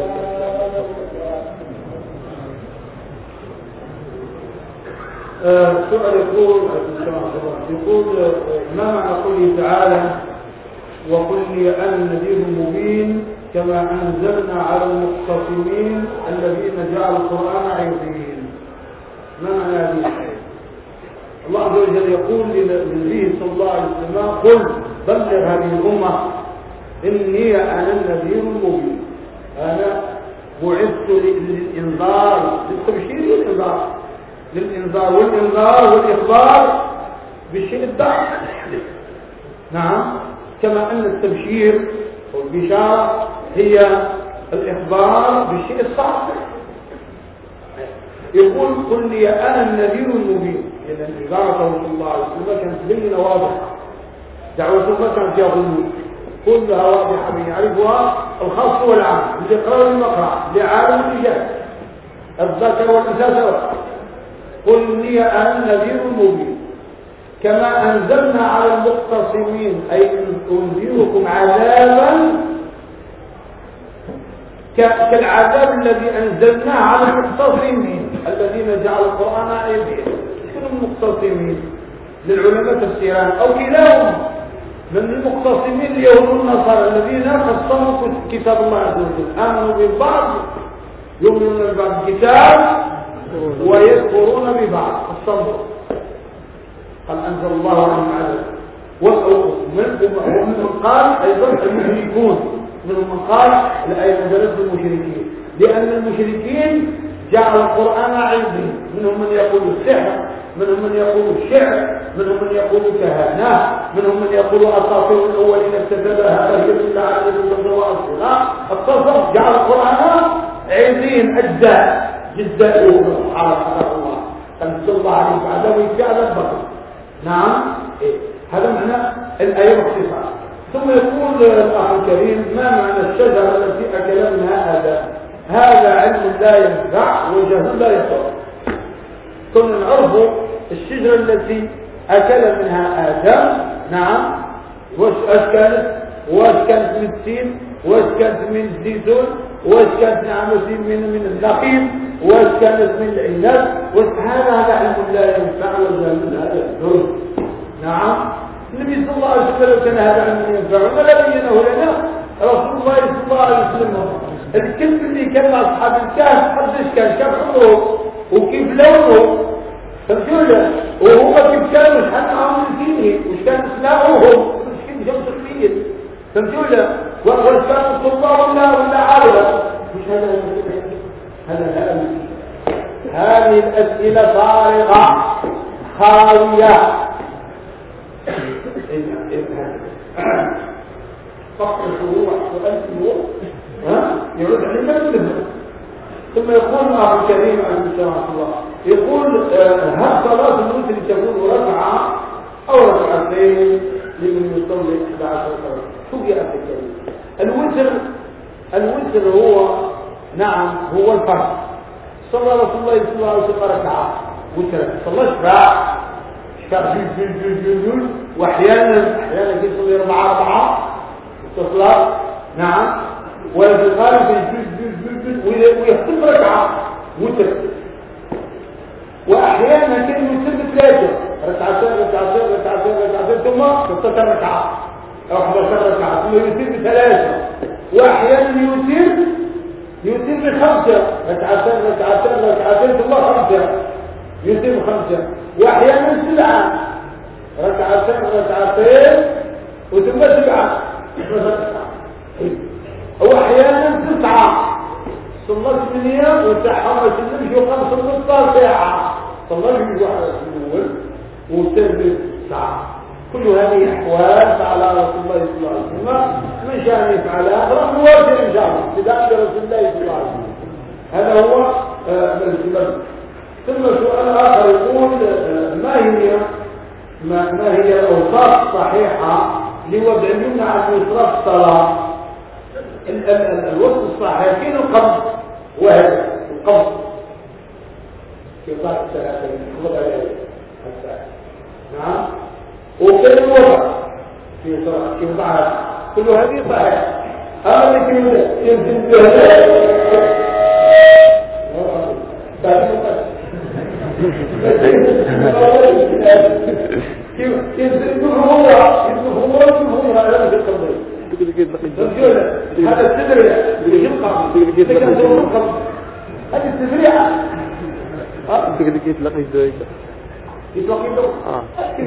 سؤال يقول يقول ما معنى قوله تعالى وقل لي أنا النذير المبين كما أنزلنا على المقتصمين الذين جعلوا القرآن عظيم. ما معنى هذه الآية؟ الله عز وجل يقول لنبيه صلى الله عليه وسلم قل بلغ هذه الأمة إني أنا النذير المبين. أنا بعثت للإنذار للتبشير والإنذار للإنذار والإنذار والإخبار بالشيء الضعف. نعم كما أن التبشير والبشارة هي الإخبار بالشيء الصعب. يقول قل لي أنا النذير المبين. إذن عبارته صلى الله عليه وسلم كانت بينة واضحة دعوته ما كانت فيها غلو كلها واضحة من يعرفها الخاص والعام اللي يقرأ والمقرأ لعالم الإجابة الذكر والأنثى سواء. قل لي أنا النذير المبين كما أنزلنا على المقتصمين أي أنذركم عذابا كالعذاب الذي أنزلناه على المقتصمين الذين جعلوا القرآن عظيما. شنو المقتصمين؟ للعلماء تفسيران أو كلاهما. من المقتصمين اليهود والنصارى الذين قسموا كتاب الله عز وجل آمنوا ببعض يؤمنون ببعض الكتاب ويكفرون ببعض الصبر قال أنزل الله عنهم عذاب. ومن من قال أيضا المشركون منهم من قال الآية نزلت بالمشركين لأن المشركين جعلوا القرآن عظيما. منهم من يقول السحر منهم من يقول الشعر منهم من يقول كهانة منهم من يقول أساطير الأولين اكتسبها فهي بالله عليه وسلم. التصوف جعل القرآن عظيم أجزاء جزاؤه على قدر الله فنسأل الله عليه بعده ويفعل البطل. نعم إيه؟ هذا معنى الآية باختصار. ثم يقول الأخ الكريم ما معنى الشجرة التي أكل منها آدم؟ هذا علم لا ينفع وجهل لا يضر. كنا نعرف الشجرة التي أكل منها آدم. نعم واش كانت واش كانت من التين واش كانت من الزيتون واش كانت نعم من من النخيل واش كانت من العنب. وهذا هذا علم لا ينفع وجهل لا يضر. نعم النبي صلى الله عليه وسلم كان هذا علم ينفع ولا بينه لنا رسول الله صلى الله عليه وسلم. الكلب اللي كان مع اصحاب الكهف قديش كان كيف عمره وكيف لونه فهمتوا وهو كيف كانوا شحال معهم الدين وش كان اسمائهم مش كيف جم شخصيا فهمتوا واش كانوا طلاب ولا ولا عالم مش هذا هذا هذا هذه الاسئله فارغه خاويه. فقر الشروع وألف الوقت ها يرد علينا كلها. ثم يقول أخي الكريم عن سماحة الله يقول هل صلاة الوتر تكون ركعة أو ركعتين لمن يصلي إحدى عشرة ركعة؟ شو يا أخي الكريم؟ الوتر الوتر هو نعم هو الفرد. صلى رسول الله صلى الله عليه وسلم ركعة وتر صلى شفاع شفاع جل جل جل جل جل وأحيانا أحيانا يصلي أربعة أربعة تصلى نعم وفي الغالب يجوز جوز جوز ويختم ركعة وتر. وأحيانا كان يتم ثلاثة ركعتين ركعتين ركعتين ركعتين ثم ستة ركعة أو أحد عشر ركعة ثم يتم ثلاثة. وأحيانا يتم يتم خمسة ركعتين ركعتين ركعتين ثم خمسة يتم خمسة. واحيانا سبعه ركعتين ركعتين وثم سبعه واحيانا تسعه صلت ثمانيه وتاعها ما تسلمش وخمس ونص ساعه صلت في واحد الاول وثالث ساعه. كل هذه احوال فعلى رسول الله صلى الله عليه وسلم من شان يفعلها رغم الواجب ان شاء الله ابتداء برسول الله صلى الله عليه وسلم. هذا هو الالتزام. ثم سؤال اخر يقول ما هي ما, ما هي الاوصاف الصحيحه لوضع اليمنى على اليسرى في الصلاه؟ الوقت الصحيح كاين القبض وهذا القبض في بعض الثلاثين القبض على نعم وكاين الوضع في صلاه في بعض كل هذه صحيح. اما اللي يمكن كيف هو هو هو هذا القضيه هذا التدريع يبقى هذه التدريع اه تقدر كيف تلاقي ذلك يتوقف اه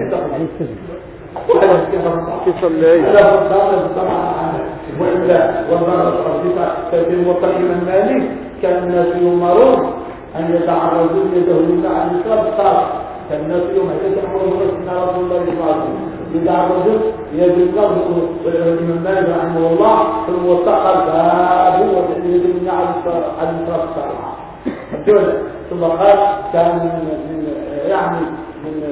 كيف صلي وإلا والله الصحيفة في المطلب المالي كان الناس يمرون أن يتعرضوا يده لله عن الإسلام الصالح. كان الناس يوم يتعرضوا رسولنا رسول الله صلى الله عليه وسلم يتعرضوا يد الله والإمام مالك رحمه الله في الموثق الباب وتحديد لله عن الإسلام الصالح. ثم قال كان من يعني من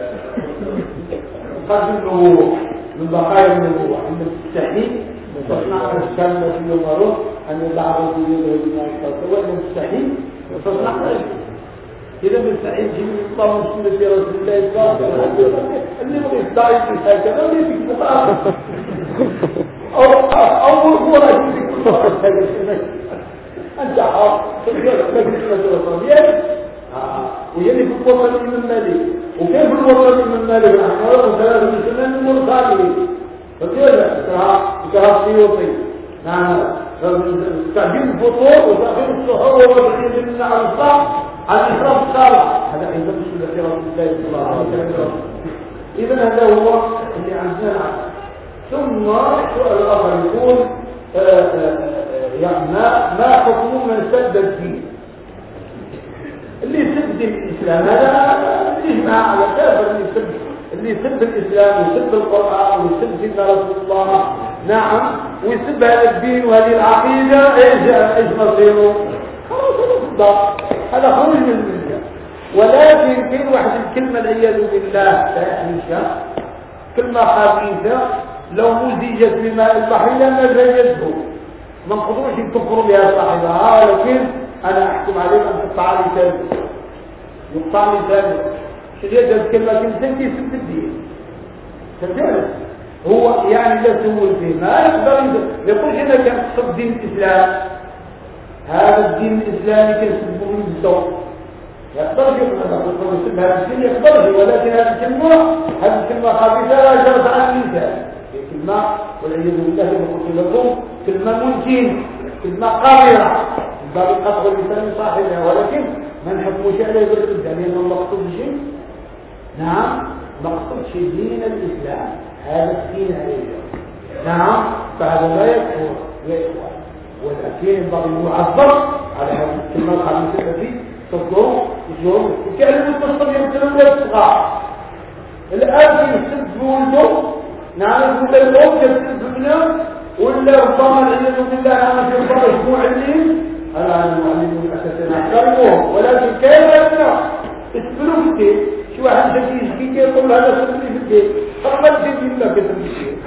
قدم النبوة من بقايا النبوة عند التستحيل تصنع الشام في يوم أن يتعرض يده لله سواء مستحيل تصنع إذا مستحيل جميع الله مسلم في رسول الله صلى الله عليه وسلم اللي يبغى يستعيد هكذا ولا يبغى يبقى أو أو هو رجل يقول أنت حاط تغير مجلس الرسول ويلي في الوطن من مالك وكيف الوطن من مالك الأحوال وثلاثة من سنة المرسالين فكيف كهاب سيوطي نعم تعجيل الفطور وتأخير السحور وتأخير من على الصلاة على الإسراف الصالح هذا أيضا بسم الله رسول الله صلى الله عليه وسلم. إذن هذا هو اللي عندنا. ثم السؤال الآخر يقول يعني ما حكم من سد الدين؟ اللي يسب الإسلام هذا يجمع على كافر اللي يسب اللي يسب الإسلام ويسب القرآن ويسب سيدنا رسول الله نعم ويسب هذا الدين وهذه العقيدة ايش مصيره؟ خلاص هذا خروج من الملة. ولكن كل واحد الكلمة العياذ بالله لا يحملها كلمة خبيثة لو مزجت بماء البحر لما زيته ما نقدروش نكفروا بها صاحبها. لكن انا احكم عليك ان تقطع لي ثاني يقطع لي ثاني شريت الكلمة كنت يسب الدين تفهم هو يعني لا تقول فيه ما يقدر يقول هنا كان قصد دين الاسلام هذا الدين الاسلامي كيسبه من الزوج يقدر يقول يسب هذا الدين يقدر ولكن هذه الكلمة هذه الكلمة خبيثة لا جرت عن اللسان كلمة والعياذ بالله كما قلت لكم كلمة ممكن كلمة قاهرة باب القطع واللسان صاحبها ولكن ما نحكموش عليه بالردة لأنه مقصود شيء نعم مقصود شيء دين الإسلام هذا الدين عليه نعم فهذا لا يكفر يا إخوان ولكن ينبغي المعبر على هذه الكلمة الخامسة التي تصدر يجور وكأنه تصدر يمكن لا تصغى الآن يسد ولده نعم يقول الأم يسد ابنه ولا ربما العياذ بالله أنا في الفرق معلم أنا المعلم أساسا أحترمه ولكن كيف أبنى اسبلوا في الدين شو واحد شكي يشكي يقول هذا سبلي في الدين فقط في الدين لا كتب الدين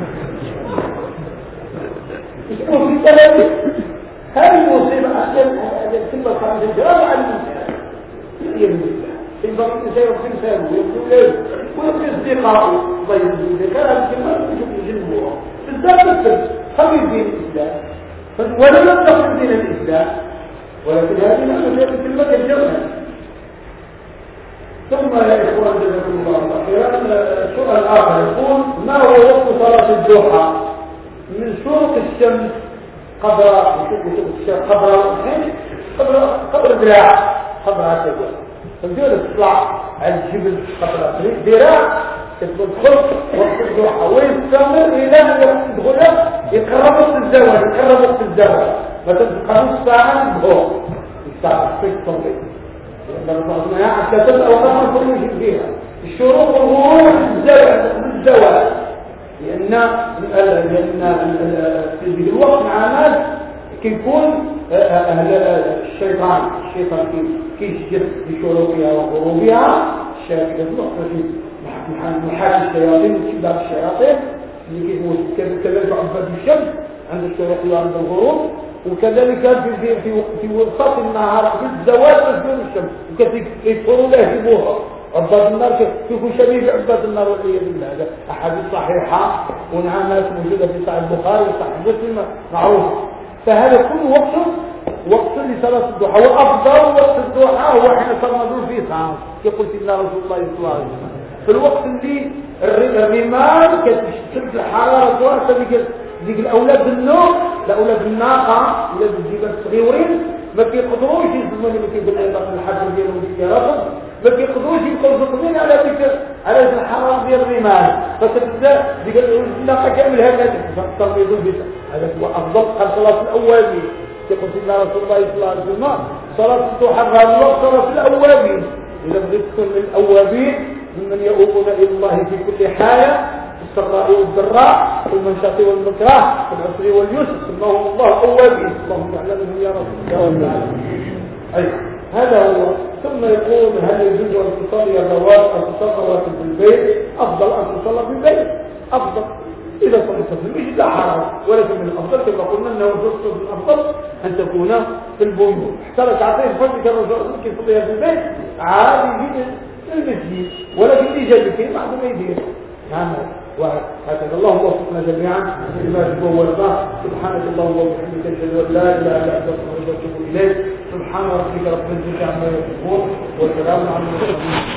اسمه في ثلاثة هذه المصيبة أحسن هذا الكلمة الخامسة جرام على الإنسان يعلم بالله ينبغي الإنسان يبقى إنسانه ويبقى ليه ويبقى اصدقائه ضيب الدين كان هذه الكلمة يشوف يجنبوها بالذات السبب خلي الدين الإسلام ولا يطلق دين الإسلام ولكن هذه نحن في كلمة الجمع. ثم يا إخوان جزاكم الله خيرا السؤال الآخر يقول ما هو وقت صلاة الضحى من شروق الشمس قبل قبل قبل قبل ذراع قبل هكذا فالجولة تطلع على الجبل قطر عشرين ذراع تدخل وقت الضحى ويستمر إلى أن يدخل يقرب وقت الزواج يقرب وقت الزواج مثلا خمس ساعات بهو الساعة ست صبي لأن حتى تبقى وقت كل شيء فيها الشروط والغروب بالزواج لأن لأن في الوقت مع ناس كيكون الشيطان الشيطان كيسجد بشروطها وغروبها الشيطان يطلق محاكي الشياطين وشباب الشياطين اللي كيف كذلك عباد الشمس عند الشروق وعند الغروب وكذلك في في في وسط النهار في الزوال تسجد الشمس وكذلك يدخلوا له يجيبوها عباد النار كيكون شبيه بعباد النار والعياذ بالله هذا احاديث صحيحه ونعمات موجوده في صحيح البخاري وصحيح مسلم معروف فهذا كل وقت وقت لصلاه الضحى وافضل وقت الضحى هو حين صلى فيه خاص يقول سيدنا رسول الله صلى الله عليه وسلم في الوقت اللي الرمال كتشتد الحراره تواسع ديك الاولاد النوم الاولاد الناقه اولاد الجبال الصغيرين ما كيقدروش يزموا اللي كيقول لهم الحاج ديالهم كيرقص ما كيقدروش يبقوا زقمين على ديك على الحراره ديال الرمال فتبدا ديك الناقه كامل هكذا تربيضوا بها هذا هو افضل قبل صلاه الاوابين يقول سيدنا رسول الله صلى الله عليه وسلم صلاه الضحى هذا الوقت صلاه الاوابين اذا بغيت تكون من الاوابين ممن يؤوبون الى الله في كل حاله في السراء والضراء في المنشط والمكره في العسر واليسر سماهم الله اوابين اللهم اعلمهم يا رب يا رب العالمين اي هذا هو ثم يقول هل يجوز ان تصلي الرواتب او تصلي رواتب في البيت افضل ان تصلي في البيت افضل اذا صليت في البيت لا حرج ولكن من الافضل كما قلنا انه من الافضل ان تكون في البيوت حتى لو تعطيه الفرد كان ممكن يصليها في البيت عادي جدا المسجد ولكن إيجابك بعد ما يدير نعم وهكذا اللهم وفقنا جميعا لما يحب ويرضى سبحانك اللهم وبحمدك اشهد ان لا اله الا انت استغفرك واتوب اليك سبحان ربك رب العزه عما يصفون وسلام على المرسلين